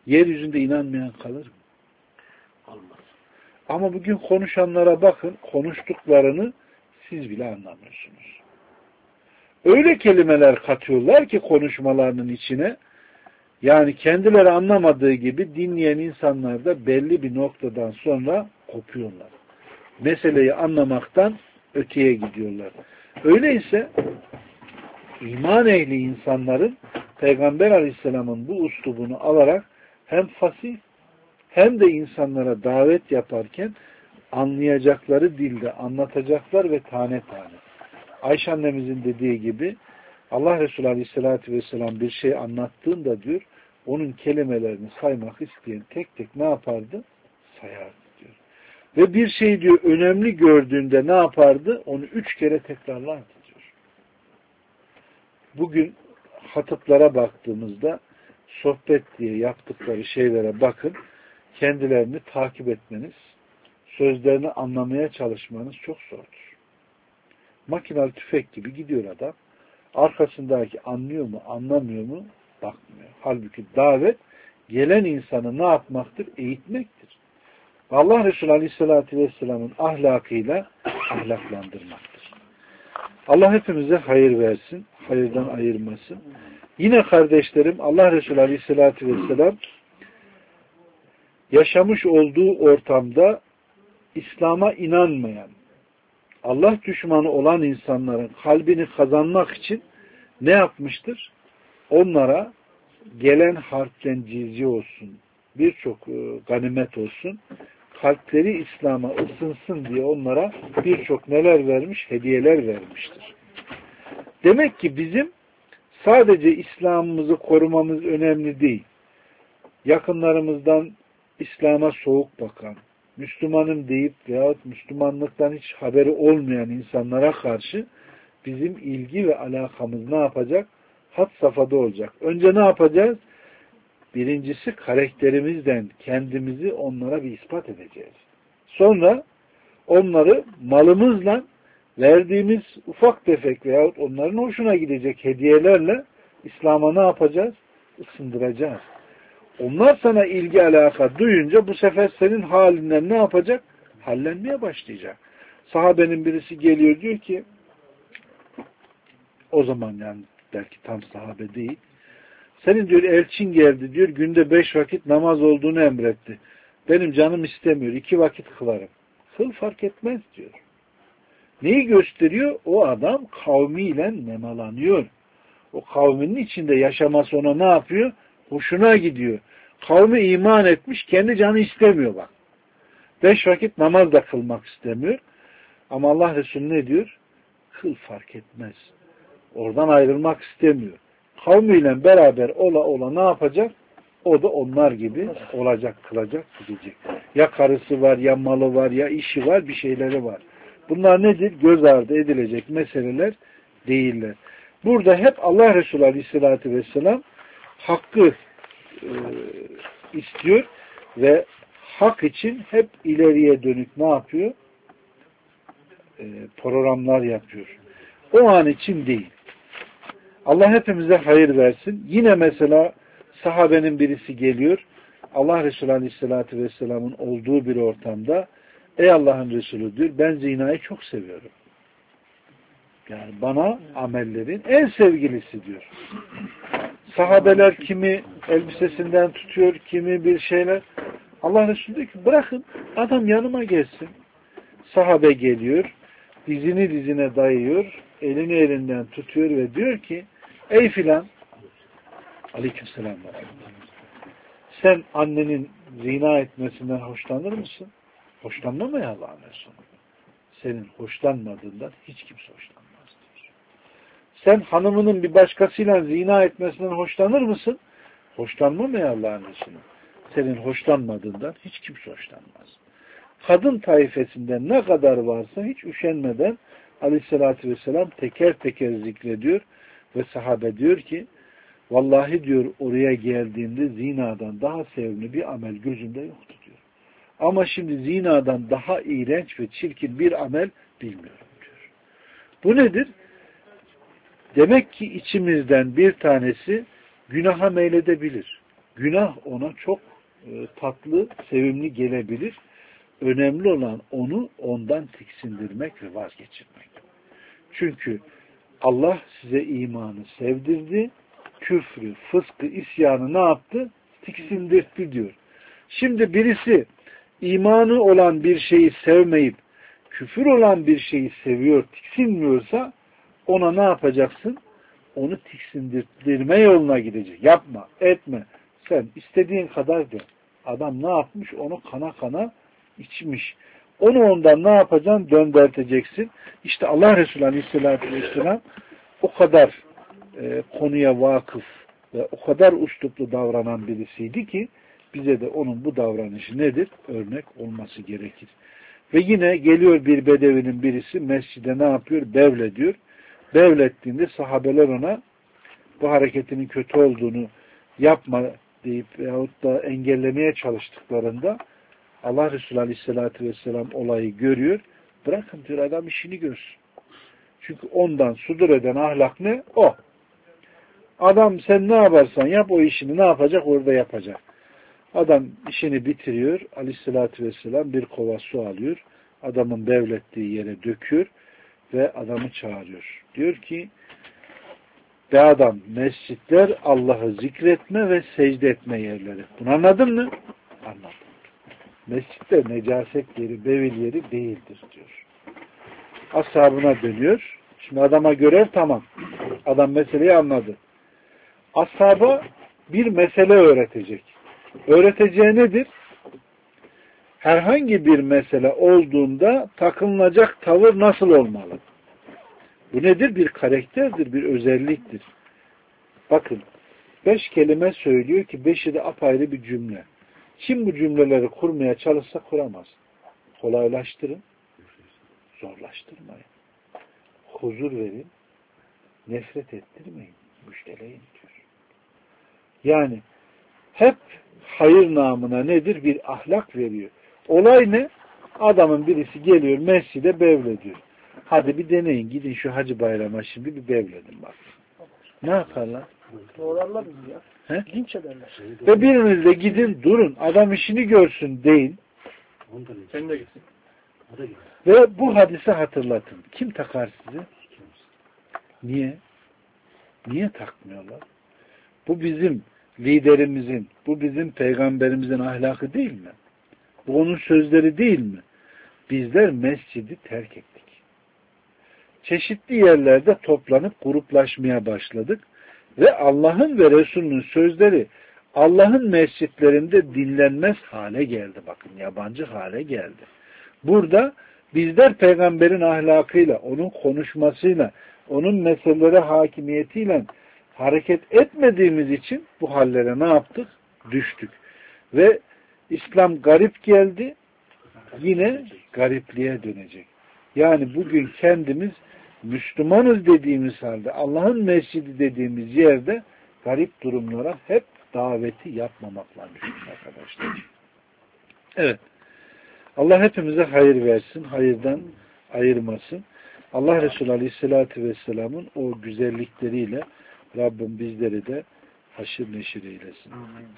Yeryüzünde inanmayan kalır mı? Olmaz. Ama bugün konuşanlara bakın, konuştuklarını siz bile anlamıyorsunuz. Öyle kelimeler katıyorlar ki konuşmalarının içine, yani kendileri anlamadığı gibi dinleyen insanlar da belli bir noktadan sonra kopuyorlar. Meseleyi anlamaktan öteye gidiyorlar. Öyleyse iman ehli insanların Peygamber Aleyhisselam'ın bu üslubunu alarak hem fasih hem de insanlara davet yaparken anlayacakları dilde anlatacaklar ve tane tane. Ayşe annemizin dediği gibi Allah Resulü Aleyhisselatü Vesselam bir şey anlattığında diyor, onun kelimelerini saymak isteyen tek tek ne yapardı? Sayardı diyor. Ve bir şey diyor önemli gördüğünde ne yapardı? Onu üç kere tekrarlardı diyor. Bugün hatıplara baktığımızda sohbet diye yaptıkları şeylere bakın, kendilerini takip etmeniz, sözlerini anlamaya çalışmanız çok zordur. Makinalı tüfek gibi gidiyor adam. Arkasındaki anlıyor mu, anlamıyor mu? Bakmıyor. Halbuki davet gelen insanı ne yapmaktır? Eğitmektir. Allah Resulü Aleyhisselatü Vesselam'ın ahlakıyla ahlaklandırmaktır. Allah hepimize hayır versin, hayırdan ayırmasın. Yine kardeşlerim, Allah Resulü Aleyhisselatü Vesselam yaşamış olduğu ortamda İslam'a inanmayan, Allah düşmanı olan insanların kalbini kazanmak için ne yapmıştır? Onlara gelen harpten cizye olsun, birçok ganimet olsun, kalpleri İslam'a ısınsın diye onlara birçok neler vermiş? Hediyeler vermiştir. Demek ki bizim sadece İslam'ımızı korumamız önemli değil. Yakınlarımızdan İslam'a soğuk bakan, Müslümanım deyip veyahut Müslümanlıktan hiç haberi olmayan insanlara karşı bizim ilgi ve alakamız ne yapacak? Had safhada olacak. Önce ne yapacağız? Birincisi karakterimizden kendimizi onlara bir ispat edeceğiz. Sonra onları malımızla verdiğimiz ufak tefek veyahut onların hoşuna gidecek hediyelerle İslam'a ne yapacağız? Isındıracağız. Onlar sana ilgi alaka duyunca bu sefer senin halinden ne yapacak? Hallenmeye başlayacak. Sahabenin birisi geliyor diyor ki o zaman yani belki tam sahabe değil. Senin diyor elçin geldi diyor günde beş vakit namaz olduğunu emretti. Benim canım istemiyor. iki vakit kılarım. Kıl fark etmez diyor. Neyi gösteriyor? O adam kavmiyle nemalanıyor. O kavminin içinde yaşaması ona ne yapıyor? Hoşuna gidiyor. Kavmi iman etmiş, kendi canı istemiyor bak. Beş vakit namaz da kılmak istemiyor. Ama Allah Resulü ne diyor? Kıl fark etmez. Oradan ayrılmak istemiyor. Kavmiyle beraber ola ola ne yapacak? O da onlar gibi olacak, kılacak, gidecek. Ya karısı var, ya malı var, ya işi var, bir şeyleri var. Bunlar nedir? Göz ardı edilecek meseleler değiller. Burada hep Allah Resulü Aleyhisselatü Vesselam hakkı e, istiyor ve hak için hep ileriye dönük ne yapıyor? E, programlar yapıyor. O an için değil. Allah hepimize hayır versin. Yine mesela sahabenin birisi geliyor. Allah Resulü Aleyhisselatü Vesselam'ın olduğu bir ortamda ey Allah'ın Resulü diyor ben zinayı çok seviyorum. Yani bana amellerin en sevgilisi diyor. Sahabeler kimi elbisesinden tutuyor, kimi bir şeyler. Allah Resulü diyor ki bırakın adam yanıma gelsin. Sahabe geliyor, dizini dizine dayıyor, elini elinden tutuyor ve diyor ki ey filan aleykümselam sen annenin zina etmesinden hoşlanır mısın? Hoşlanma mı ya Allah'ın Resulü? Senin hoşlanmadığından hiç kimse hoşlanmaz diyor. Sen hanımının bir başkasıyla zina etmesinden hoşlanır mısın? Hoşlanma mı ya Allah'ın Resulü? Senin hoşlanmadığından hiç kimse hoşlanmaz. Kadın taifesinden ne kadar varsa hiç üşenmeden Aleyhisselatü Vesselam teker teker zikrediyor ve sahabe diyor ki vallahi diyor oraya geldiğimde zinadan daha sevimli bir amel gözümde yoktu diyor. Ama şimdi zinadan daha iğrenç ve çirkin bir amel bilmiyorum diyor. Bu nedir? Demek ki içimizden bir tanesi günaha meyledebilir. Günah ona çok e, tatlı, sevimli gelebilir. Önemli olan onu ondan tiksindirmek ve vazgeçirmek. Çünkü Allah size imanı sevdirdi, küfrü, fıskı, isyanı ne yaptı? Tiksindirdi diyor. Şimdi birisi imanı olan bir şeyi sevmeyip küfür olan bir şeyi seviyor, tiksinmiyorsa ona ne yapacaksın? Onu tiksindirme yoluna gidecek. Yapma, etme. Sen istediğin kadar de. Adam ne yapmış? Onu kana kana içmiş. Onu ondan ne yapacaksın? Döndürteceksin. İşte Allah Resulü Aleyhisselatü Vesselam o kadar e, konuya vakıf ve o kadar üsluplu davranan birisiydi ki bize de onun bu davranışı nedir? Örnek olması gerekir. Ve yine geliyor bir bedevinin birisi mescide ne yapıyor? Bevlediyor. Bevlettiğinde sahabeler ona bu hareketinin kötü olduğunu yapma deyip veyahut da engellemeye çalıştıklarında Allah Resulü Aleyhisselatü Vesselam olayı görüyor. Bırakın diyor, adam işini görsün. Çünkü ondan sudur eden ahlak ne? O. Adam sen ne yaparsan yap, o işini ne yapacak? Orada yapacak. Adam işini bitiriyor. Aleyhisselatü Vesselam bir kova su alıyor. Adamın bevlettiği yere döküyor ve adamı çağırıyor. Diyor ki be adam, mescitler Allah'ı zikretme ve secde etme yerleri. Bunu anladın mı? Anladım. Mescitler necaset yeri, bevil yeri değildir diyor. Ashabına dönüyor. Şimdi adama görev tamam. Adam meseleyi anladı. Ashaba bir mesele öğretecek. Öğreteceği nedir? Herhangi bir mesele olduğunda takınılacak tavır nasıl olmalı? Bu nedir? Bir karakterdir, bir özelliktir. Bakın, beş kelime söylüyor ki beşi de apayrı bir cümle. Kim bu cümleleri kurmaya çalışsa kuramaz. Kolaylaştırın, zorlaştırmayın. Huzur verin, nefret ettirmeyin, müjdeleyin diyor. Yani hep hayır namına nedir? Bir ahlak veriyor. Olay ne? Adamın birisi geliyor mescide bevlediyor. Hadi bir deneyin, gidin şu Hacı Bayram'a şimdi bir bevledin bak. Ne yaparlar? Doğrarlar bizi ya. He? Linç ederler. Ve biriniz de gidin durun, adam işini görsün deyin. Sen de gitsin. Ve bu hadise hatırlatın. Kim takar sizi? Niye? Niye takmıyorlar? Bu bizim liderimizin, bu bizim peygamberimizin ahlakı değil mi? Bu onun sözleri değil mi? Bizler mescidi terk ettik. Çeşitli yerlerde toplanıp gruplaşmaya başladık ve Allah'ın ve Resulünün sözleri Allah'ın mescitlerinde dinlenmez hale geldi. Bakın, yabancı hale geldi. Burada bizler peygamberin ahlakıyla, onun konuşmasıyla, onun meselelere hakimiyetiyle hareket etmediğimiz için bu hallere ne yaptık? Düştük. Ve İslam garip geldi, yine garipliğe dönecek. Yani bugün kendimiz Müslümanız dediğimiz halde, Allah'ın mescidi dediğimiz yerde garip durumlara hep daveti yapmamakla düşmüş arkadaşlar. Evet. Allah hepimize hayır versin, hayırdan ayırmasın. Allah Resulü Aleyhisselatü Vesselam'ın o güzellikleriyle Rabbim bizleri de haşir neşir eylesin.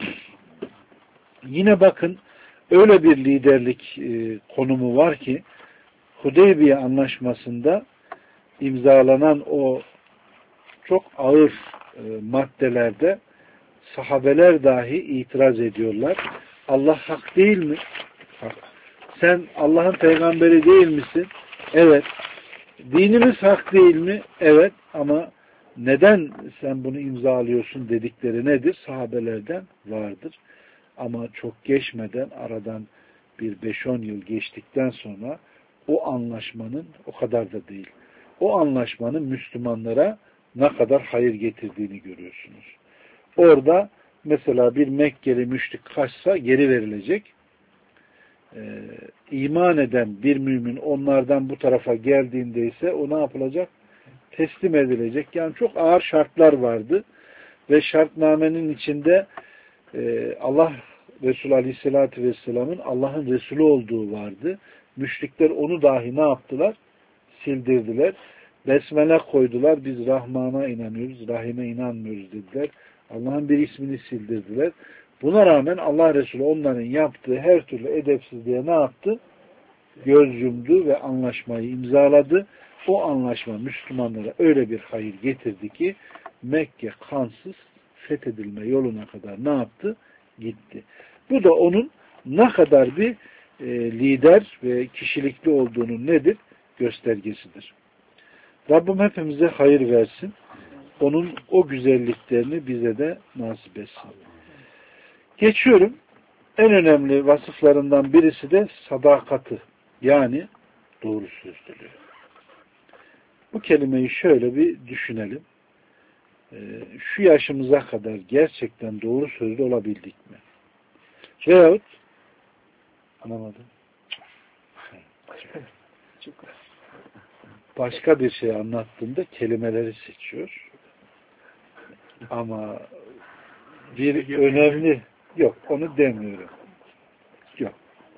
Yine bakın, öyle bir liderlik e, konumu var ki Hudeybiye anlaşmasında imzalanan o çok ağır e, maddelerde sahabeler dahi itiraz ediyorlar. Allah hak değil mi? Hak. Sen Allah'ın peygamberi değil misin? Evet. Dinimiz hak değil mi? Evet. Ama neden sen bunu imzalıyorsun dedikleri nedir? Sahabelerden vardır. Ama çok geçmeden, aradan bir beş on yıl geçtikten sonra o anlaşmanın o kadar da değil. O anlaşmanın Müslümanlara ne kadar hayır getirdiğini görüyorsunuz. Orada mesela bir Mekkeli müşrik kaçsa geri verilecek. Ee, iman eden bir mümin onlardan bu tarafa geldiğinde ise o ne yapılacak? Teslim edilecek. Yani çok ağır şartlar vardı. Ve şartnamenin içinde e, Allah Resulü Aleyhisselatü Vesselam'ın Allah'ın Resulü olduğu vardı. Müşrikler onu dahi ne yaptılar? Sildirdiler. Besmele koydular. Biz Rahman'a inanıyoruz, Rahim'e inanmıyoruz dediler. Allah'ın bir ismini sildirdiler. Buna rağmen Allah Resulü onların yaptığı her türlü edepsizliğe ne yaptı? Göz yumdu ve anlaşmayı imzaladı. O anlaşma Müslümanlara öyle bir hayır getirdi ki Mekke kansız fethedilme yoluna kadar ne yaptı? Gitti. Bu da onun ne kadar bir e, lider ve kişilikli olduğunun nedir? Göstergesidir. Rabbim hepimize hayır versin. Onun o güzelliklerini bize de nasip etsin. Geçiyorum. En önemli vasıflarından birisi de sadakati. Yani doğru sözlülüğü. Bu kelimeyi şöyle bir düşünelim. Ee, şu yaşımıza kadar gerçekten doğru sözlü olabildik mi? Veyahut anlamadım. Başka bir şey anlattığında kelimeleri seçiyor. Ama bir önemli yok. Onu demiyorum. Yok.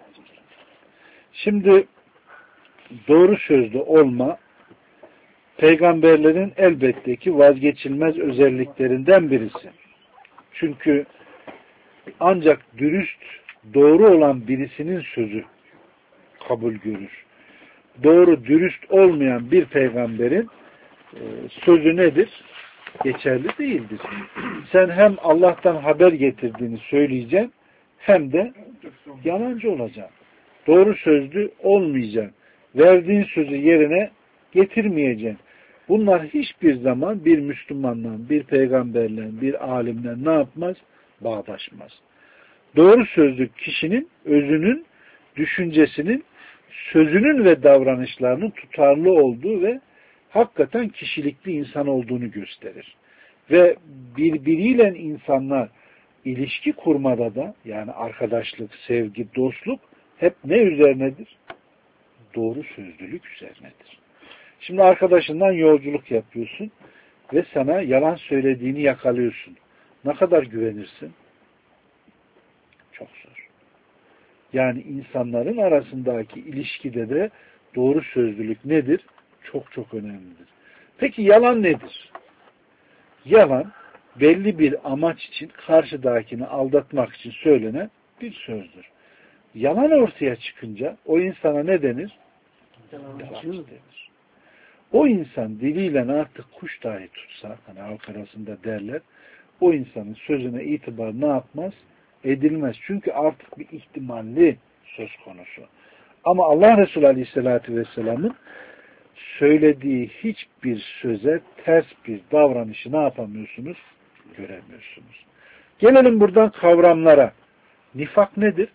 Şimdi doğru sözlü olma peygamberlerin elbette ki vazgeçilmez özelliklerinden birisi. Çünkü ancak dürüst, doğru olan birisinin sözü kabul görür. Doğru, dürüst olmayan bir peygamberin e, sözü nedir? Geçerli değildir. Sen hem Allah'tan haber getirdiğini söyleyeceksin hem de yalancı olacaksın. Doğru sözlü olmayacaksın. Verdiğin sözü yerine getirmeyeceksin. Bunlar hiçbir zaman bir Müslümanla, bir peygamberle, bir alimle ne yapmaz? Bağdaşmaz. Doğru sözlü kişinin özünün, düşüncesinin, sözünün ve davranışlarının tutarlı olduğu ve hakikaten kişilikli insan olduğunu gösterir. Ve birbiriyle insanlar ilişki kurmada da yani arkadaşlık, sevgi, dostluk hep ne üzerinedir? Doğru sözlülük üzerinedir. Şimdi arkadaşından yolculuk yapıyorsun ve sana yalan söylediğini yakalıyorsun. Ne kadar güvenirsin? Çok zor. Yani insanların arasındaki ilişkide de doğru sözlülük nedir? Çok çok önemlidir. Peki yalan nedir? Yalan belli bir amaç için karşıdakini aldatmak için söylenen bir sözdür. Yalan ortaya çıkınca o insana ne denir? Yalancı denir. O insan diliyle artık kuş dahi tutsa, hani halk arasında derler, o insanın sözüne itibar ne yapmaz? Edilmez. Çünkü artık bir ihtimalli söz konusu. Ama Allah Resulü Aleyhisselatü Vesselam'ın söylediği hiçbir söze ters bir davranışı ne yapamıyorsunuz? Göremiyorsunuz. Gelelim buradan kavramlara. Nifak nedir?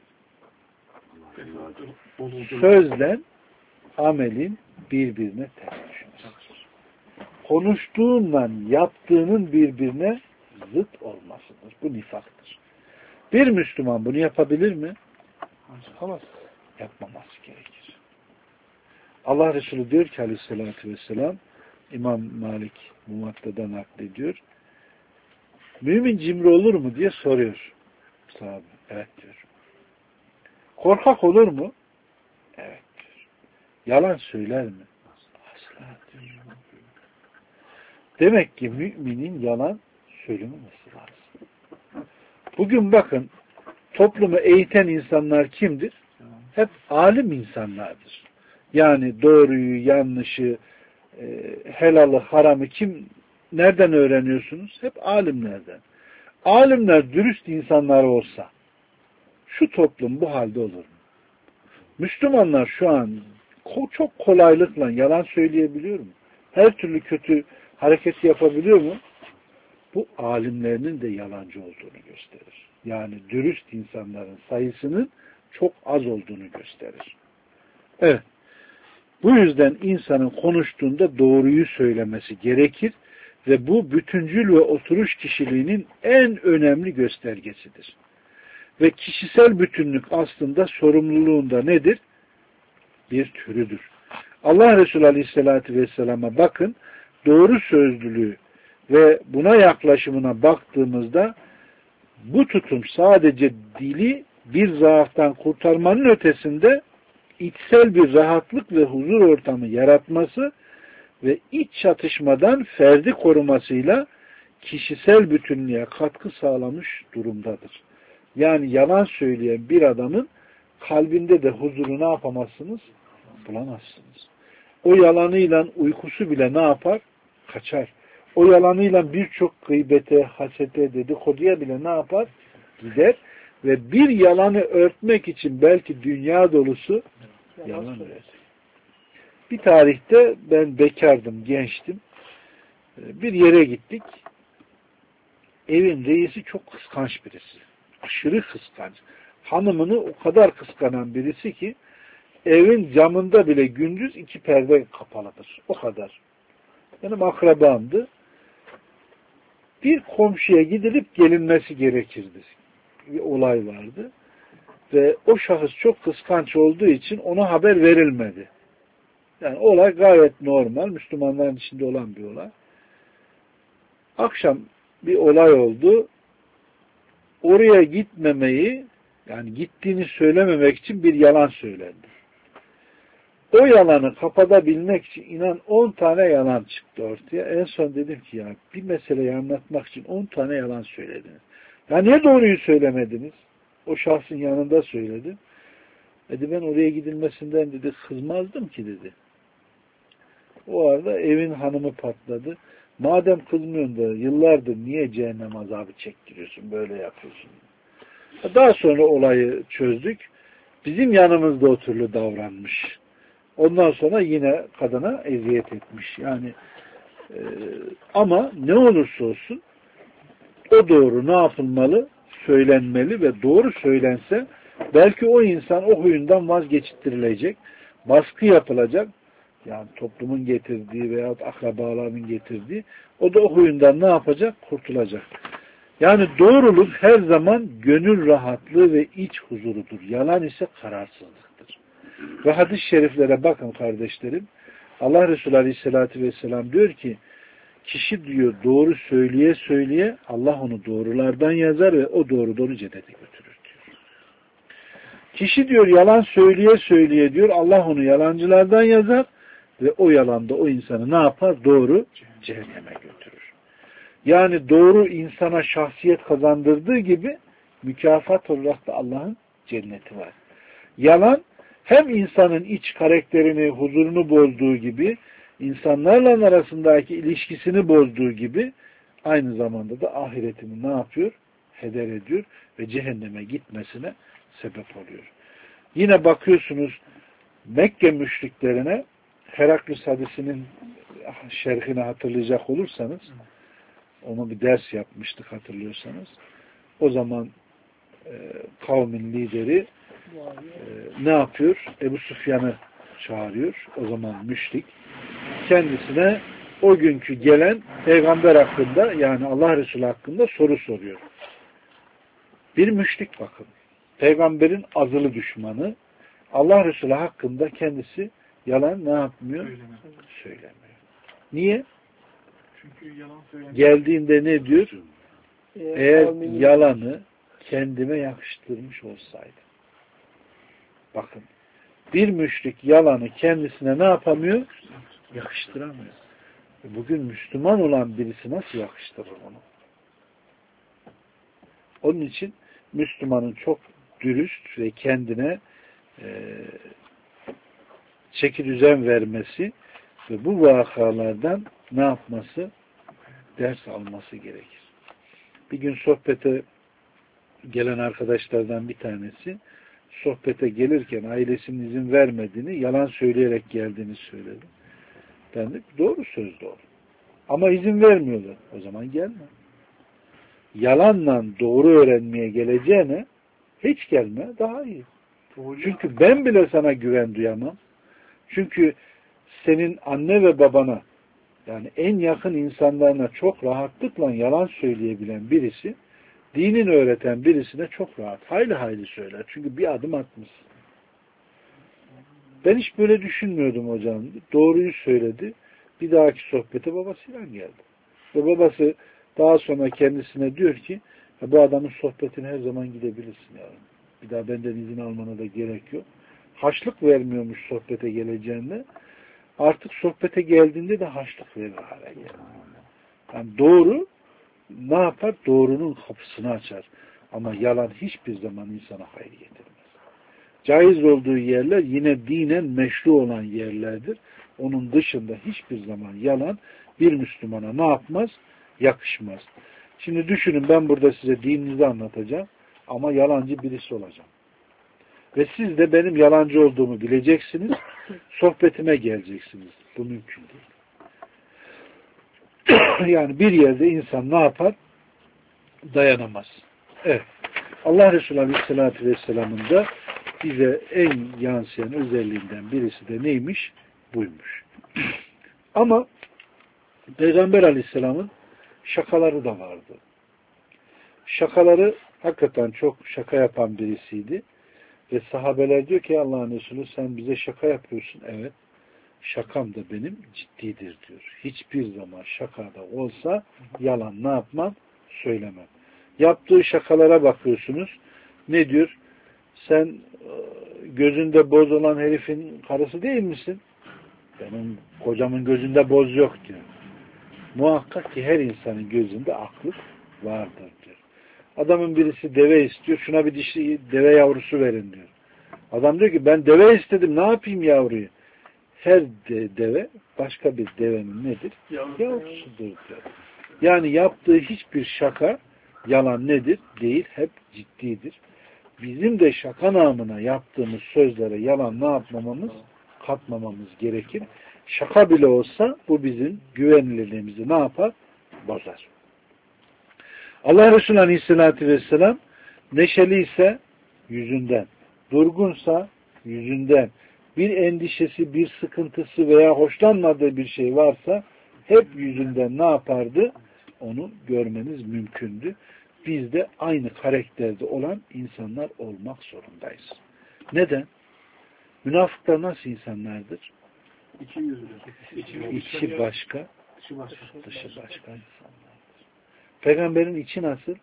Sözle amelin birbirine ters düşmesidir. Konuştuğunla yaptığının birbirine zıt olmasıdır. Bu nifaktır. Bir Müslüman bunu yapabilir mi? Yapamaz. Yapmaması gerekir. Allah Resulü diyor ki Aleyhisselatü Vesselam, İmam Malik Muvatta'dan naklediyor. Mümin cimri olur mu diye soruyor sahabe. Evet diyor. Korkak olur mu? Evet diyor. Yalan söyler mi? Asla diyor. Demek ki müminin yalan söylememesi lazım. Bugün bakın toplumu eğiten insanlar kimdir? Hep alim insanlardır. Yani doğruyu, yanlışı, e, helalı, haramı kim nereden öğreniyorsunuz? Hep alimlerden. Alimler dürüst insanlar olsa şu toplum bu halde olur mu? Müslümanlar şu an çok kolaylıkla yalan söyleyebiliyor mu? Her türlü kötü hareket yapabiliyor mu? Bu alimlerinin de yalancı olduğunu gösterir. Yani dürüst insanların sayısının çok az olduğunu gösterir. Evet. Bu yüzden insanın konuştuğunda doğruyu söylemesi gerekir ve bu bütüncül ve oturuş kişiliğinin en önemli göstergesidir. Ve kişisel bütünlük aslında sorumluluğunda nedir? Bir türüdür. Allah Resulü Aleyhisselatü Vesselam'a bakın, doğru sözlülüğü ve buna yaklaşımına baktığımızda bu tutum sadece dili bir zaaftan kurtarmanın ötesinde içsel bir rahatlık ve huzur ortamı yaratması ve iç çatışmadan ferdi korumasıyla kişisel bütünlüğe katkı sağlamış durumdadır. Yani yalan söyleyen bir adamın kalbinde de huzuru ne yapamazsınız? Bulamazsınız. O yalanıyla uykusu bile ne yapar? Kaçar. O yalanıyla birçok gıybete, hasete, dedikoduya bile ne yapar? Gider. Ve bir yalanı örtmek için belki dünya dolusu yalan üretir. Bir tarihte ben bekardım, gençtim. Bir yere gittik. Evin reisi çok kıskanç birisi. Aşırı kıskanç. Hanımını o kadar kıskanan birisi ki evin camında bile gündüz iki perde kapalıdır. O kadar. Benim akrabamdı. Bir komşuya gidilip gelinmesi gerekirdi. Bir olay vardı. Ve o şahıs çok kıskanç olduğu için ona haber verilmedi. Yani olay gayet normal. Müslümanların içinde olan bir olay. Akşam bir olay oldu. Oraya gitmemeyi, yani gittiğini söylememek için bir yalan söylendi. O yalanı kapatabilmek için inan on tane yalan çıktı ortaya. En son dedim ki ya bir meseleyi anlatmak için on tane yalan söylediniz. Ya niye doğruyu söylemediniz? O şahsın yanında söyledim. Dedi ben oraya gidilmesinden dedi kızmazdım ki dedi. O arada evin hanımı patladı. Madem kızmıyorsun da yıllardır niye cehennem azabı çektiriyorsun, böyle yapıyorsun? Daha sonra olayı çözdük. Bizim yanımızda o türlü davranmış. Ondan sonra yine kadına eziyet etmiş. Yani e, ama ne olursa olsun o doğru ne yapılmalı? Söylenmeli ve doğru söylense belki o insan o huyundan vazgeçtirilecek, baskı yapılacak. Yani toplumun getirdiği veyahut akrabalarının getirdiği, o da o huyundan ne yapacak? Kurtulacak. Yani doğruluk her zaman gönül rahatlığı ve iç huzurudur. Yalan ise kararsızlıktır. Ve hadis-i şeriflere bakın kardeşlerim. Allah Resulü Aleyhisselatü Vesselam diyor ki, kişi diyor doğru söyleye söyleye Allah onu doğrulardan yazar ve o doğru doğru cennete götürür diyor. Kişi diyor yalan söyleye söyleye diyor Allah onu yalancılardan yazar ve o yalanda o insanı ne yapar? Doğru cehenneme götürür. Yani doğru insana şahsiyet kazandırdığı gibi mükafat olarak da Allah'ın cenneti var. Yalan hem insanın iç karakterini, huzurunu bozduğu gibi, insanlarla arasındaki ilişkisini bozduğu gibi aynı zamanda da ahiretini ne yapıyor? Heder ediyor ve cehenneme gitmesine sebep oluyor. Yine bakıyorsunuz Mekke müşriklerine Heraklus hadisinin şerhini hatırlayacak olursanız, onu bir ders yapmıştık hatırlıyorsanız, o zaman e, kavmin lideri e, ne yapıyor? Ebu Süfyan'ı çağırıyor. O zaman müşrik. Kendisine o günkü gelen peygamber hakkında, yani Allah Resulü hakkında soru soruyor. Bir müşrik bakın. Peygamberin azılı düşmanı. Allah Resulü hakkında kendisi yalan ne yapmıyor? Söylemiyor. Söylemiyor. Niye? Çünkü yalan söylemiyor. Geldiğinde ne diyor? Eğer yalanı kendime yakıştırmış olsaydım. Bakın. Bir müşrik yalanı kendisine ne yapamıyor? Yakıştıramıyor. Bugün Müslüman olan birisi nasıl yakıştırır onu? Onun için Müslümanın çok dürüst ve kendine e, çeki düzen vermesi ve bu vakalardan ne yapması? Ders alması gerekir. Bir gün sohbete gelen arkadaşlardan bir tanesi sohbete gelirken ailesinin izin vermediğini, yalan söyleyerek geldiğini söyledi. Ben de doğru söz doğru. Ama izin vermiyorlar. O zaman gelme. Yalanla doğru öğrenmeye geleceğine hiç gelme daha iyi. Doğru. Çünkü ben bile sana güven duyamam. Çünkü senin anne ve babana, yani en yakın insanlarına çok rahatlıkla yalan söyleyebilen birisi, dinini öğreten birisine çok rahat, hayli hayli söyler. Çünkü bir adım atmış. Ben hiç böyle düşünmüyordum hocam. Doğruyu söyledi. Bir dahaki sohbete babasıyla geldi. Ve babası daha sonra kendisine diyor ki, bu adamın sohbetine her zaman gidebilirsin yani. Bir daha benden izin almana da gerek yok. Haçlık vermiyormuş sohbete geleceğinde. Artık sohbete geldiğinde de haçlık verir hale geldi. Yani doğru ne yapar? Doğrunun kapısını açar. Ama yalan hiçbir zaman insana hayır getirmez. Caiz olduğu yerler yine dinen meşru olan yerlerdir. Onun dışında hiçbir zaman yalan bir Müslümana ne yapmaz? Yakışmaz. Şimdi düşünün, ben burada size dininizi anlatacağım ama yalancı birisi olacağım. Ve siz de benim yalancı olduğumu bileceksiniz. Sohbetime geleceksiniz. Bu mümkün değil. Yani bir yerde insan ne yapar? Dayanamaz. Evet. Allah Resulü Aleyhisselatü Vesselam'ın da bize en yansıyan özelliğinden birisi de neymiş? Buymuş. Ama Peygamber Aleyhisselam'ın şakaları da vardı. Şakaları hakikaten çok şaka yapan birisiydi. Ve sahabeler diyor ki Allah'ın Resulü sen bize şaka yapıyorsun. Evet. Şakam da benim ciddidir diyor. Hiçbir zaman şakada olsa yalan ne yapmam? Söylemem. Yaptığı şakalara bakıyorsunuz. Ne diyor? Sen gözünde boz olan herifin karısı değil misin? Benim kocamın gözünde boz yok diyor. Muhakkak ki her insanın gözünde aklı vardır diyor. Adamın birisi deve istiyor. Şuna bir dişi deve yavrusu verin diyor. Adam diyor ki ben deve istedim. Ne yapayım yavruyu? Her de, deve başka bir devenin nedir? Yavrusudur diyor. Yani yaptığı hiçbir şaka yalan nedir? Değil. Hep ciddidir. Bizim de şaka namına yaptığımız sözlere yalan ne yapmamamız? Katmamamız gerekir. Şaka bile olsa bu bizim güvenilirliğimizi ne yapar? Bozar. Allah Resulü Aleyhisselatü Vesselam neşeli ise yüzünden, durgunsa yüzünden, bir endişesi, bir sıkıntısı veya hoşlanmadığı bir şey varsa hep yüzünden ne yapardı? Onu görmeniz mümkündü. Biz de aynı karakterde olan insanlar olmak zorundayız. Neden? Münafıklar nasıl insanlardır? İki yüzlü. İçi, İçi başka, dışı başka. dışı başka insanlardır. Peygamberin içi nasıl?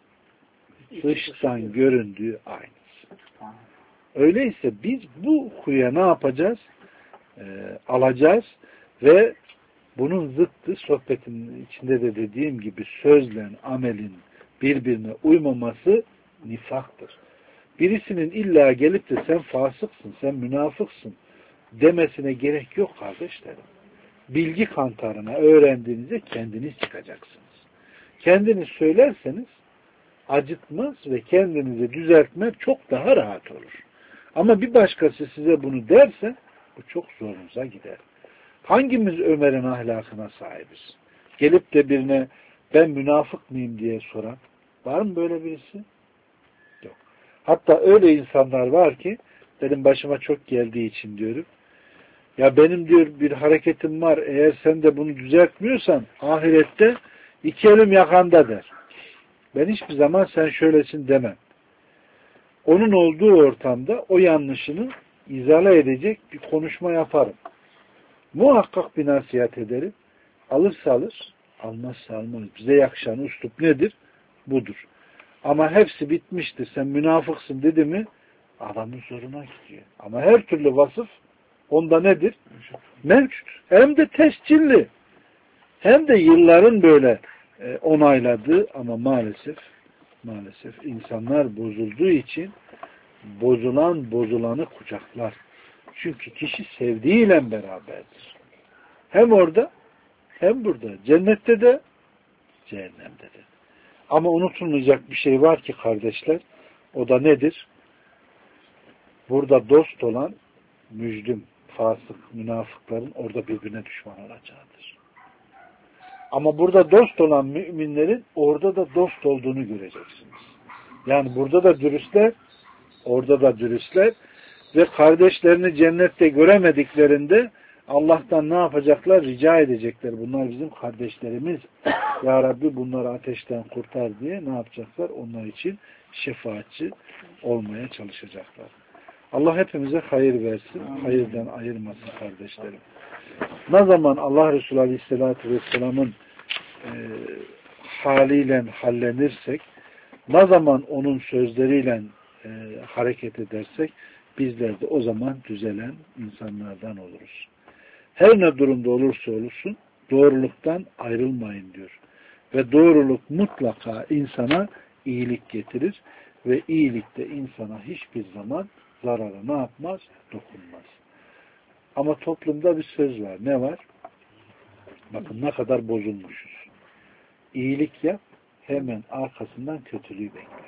Dıştan göründüğü aynısı. Öyleyse biz bu huya ne yapacağız? Ee, alacağız ve bunun zıttı sohbetin içinde de dediğim gibi sözle amelin birbirine uymaması nifaktır. Birisinin illa gelip de sen fasıksın, sen münafıksın demesine gerek yok kardeşlerim. Bilgi kantarına öğrendiğinizde kendiniz çıkacaksınız. Kendiniz söylerseniz acıtmaz ve kendinizi düzeltmek çok daha rahat olur. Ama bir başkası size bunu derse bu çok zorunuza gider. Hangimiz Ömer'in ahlakına sahibiz? Gelip de birine ben münafık mıyım diye soran var mı böyle birisi? Yok. Hatta öyle insanlar var ki benim başıma çok geldiği için diyorum. Ya benim diyor bir hareketim var. Eğer sen de bunu düzeltmiyorsan ahirette iki elim yakanda der. Ben hiçbir zaman sen şöylesin demem. Onun olduğu ortamda o yanlışını izale edecek bir konuşma yaparım. Muhakkak bir nasihat ederim. Alırsa alır, almazsa almaz. Bize yakışan üslup nedir? Budur. Ama hepsi bitmiştir. Sen münafıksın dedi mi adamın zoruna gidiyor. Ama her türlü vasıf onda nedir? Mevcut. Hem de tescilli. Hem de yılların böyle e, onayladığı ama maalesef maalesef insanlar bozulduğu için bozulan bozulanı kucaklar. Çünkü kişi sevdiğiyle beraberdir. Hem orada hem burada. Cennette de cehennemde de. Ama unutulmayacak bir şey var ki kardeşler, o da nedir? Burada dost olan müjdüm, fasık, münafıkların orada birbirine düşman olacağıdır. Ama burada dost olan müminlerin orada da dost olduğunu göreceksiniz. Yani burada da dürüstler, orada da dürüstler ve kardeşlerini cennette göremediklerinde Allah'tan ne yapacaklar? Rica edecekler. Bunlar bizim kardeşlerimiz. Ya Rabbi bunları ateşten kurtar diye ne yapacaklar? Onlar için şefaatçi olmaya çalışacaklar. Allah hepimize hayır versin. Hayırdan ayırmasın kardeşlerim. Ne zaman Allah Resulü Aleyhisselatü Vesselam'ın e, haliyle hallenirsek, ne zaman onun sözleriyle e, hareket edersek, bizler de o zaman düzelen insanlardan oluruz. Her ne durumda olursa olursun, doğruluktan ayrılmayın diyor. Ve doğruluk mutlaka insana iyilik getirir. Ve iyilikte insana hiçbir zaman zararı ne yapmaz? Dokunmaz. Ama toplumda bir söz var. Ne var? Bakın ne kadar bozulmuşuz. İyilik yap, hemen arkasından kötülüğü bekle.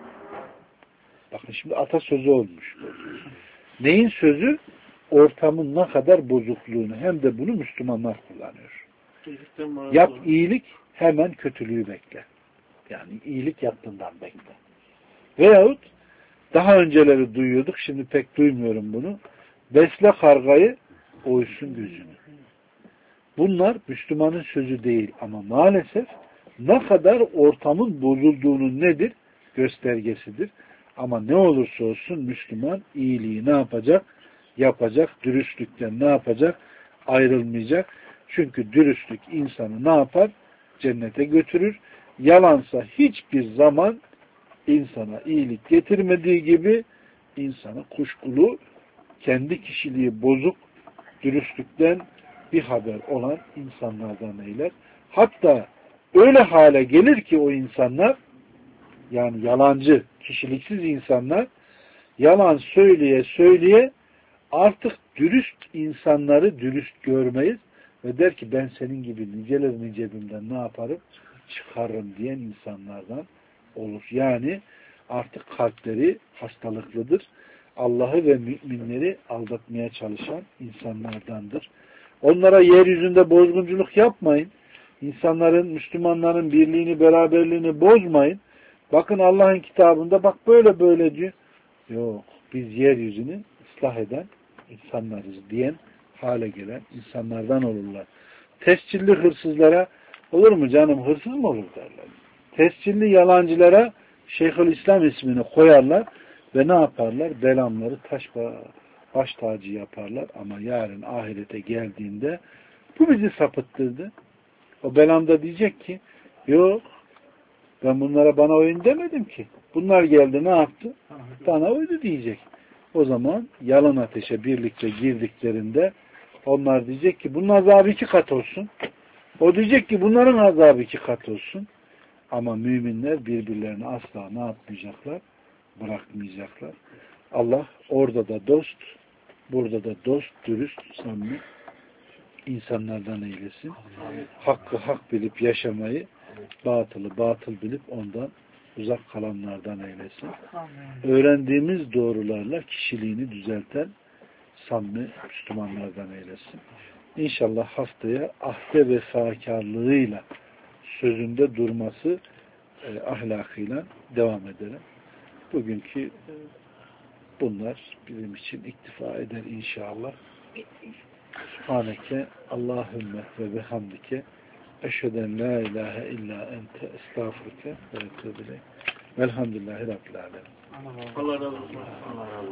Bakın şimdi atasözü olmuş. Neyin sözü? Ortamın ne kadar bozukluğunu, hem de bunu Müslümanlar kullanıyor. Yap iyilik, hemen kötülüğü bekle. Yani iyilik yaptığından bekle. Veyahut daha önceleri duyuyorduk, şimdi pek duymuyorum bunu. Besle kargayı, oysun gözünü. Bunlar Müslümanın sözü değil ama maalesef ne kadar ortamın bozulduğunun nedir? Göstergesidir. Ama ne olursa olsun Müslüman iyiliği ne yapacak? Yapacak. Dürüstlükten ne yapacak? Ayrılmayacak. Çünkü dürüstlük insanı ne yapar? Cennete götürür. Yalansa hiçbir zaman insana iyilik getirmediği gibi insanı kuşkulu, kendi kişiliği bozuk, dürüstlükten bir haber olan insanlardan eyler. Hatta öyle hale gelir ki o insanlar, yani yalancı, kişiliksiz insanlar yalan söyleye söyleye artık dürüst insanları dürüst görmeyiz ve der ki ben senin gibi nicelerini cebimden ne yaparım? Çıkarırım diyen insanlardan olur. Yani artık kalpleri hastalıklıdır. Allah'ı ve müminleri aldatmaya çalışan insanlardandır. Onlara yeryüzünde bozgunculuk yapmayın. İnsanların, Müslümanların birliğini, beraberliğini bozmayın. Bakın Allah'ın kitabında bak böyle böyle diyor. Yok, biz yeryüzünü ıslah eden insanlarız diyen hale gelen insanlardan olurlar. Tescilli hırsızlara olur mu canım hırsız mı olur derler. Tescilli yalancılara Şeyhülislam ismini koyarlar ve ne yaparlar? Belamları taş baş tacı yaparlar ama yarın ahirete geldiğinde bu bizi sapıttırdı. O belamda diyecek ki yok ben bunlara bana oyun demedim ki. Bunlar geldi ne yaptı? Bana uydu diyecek. O zaman yalan ateşe birlikte girdiklerinde onlar diyecek ki bunun azabı iki kat olsun. O diyecek ki bunların azabı iki kat olsun. Ama müminler birbirlerini asla ne yapmayacaklar? Bırakmayacaklar. Allah orada da dost, burada da dost, dürüst, samimi insanlardan eylesin. Hakkı hak bilip yaşamayı, batılı batıl bilip ondan uzak kalanlardan eylesin. Öğrendiğimiz doğrularla kişiliğini düzelten samimi Müslümanlardan eylesin. İnşallah haftaya ahde vefakarlığıyla sözünde durması e, ahlakıyla devam edelim. Bugünkü e, bunlar bizim için iktifa eder inşallah. Subhaneke Allahümme ve bihamdike eşheden la ilahe illa ente estağfurke ve etûbü ileyk. Velhamdülillahi Rabbil alemin. Allah razı olsun.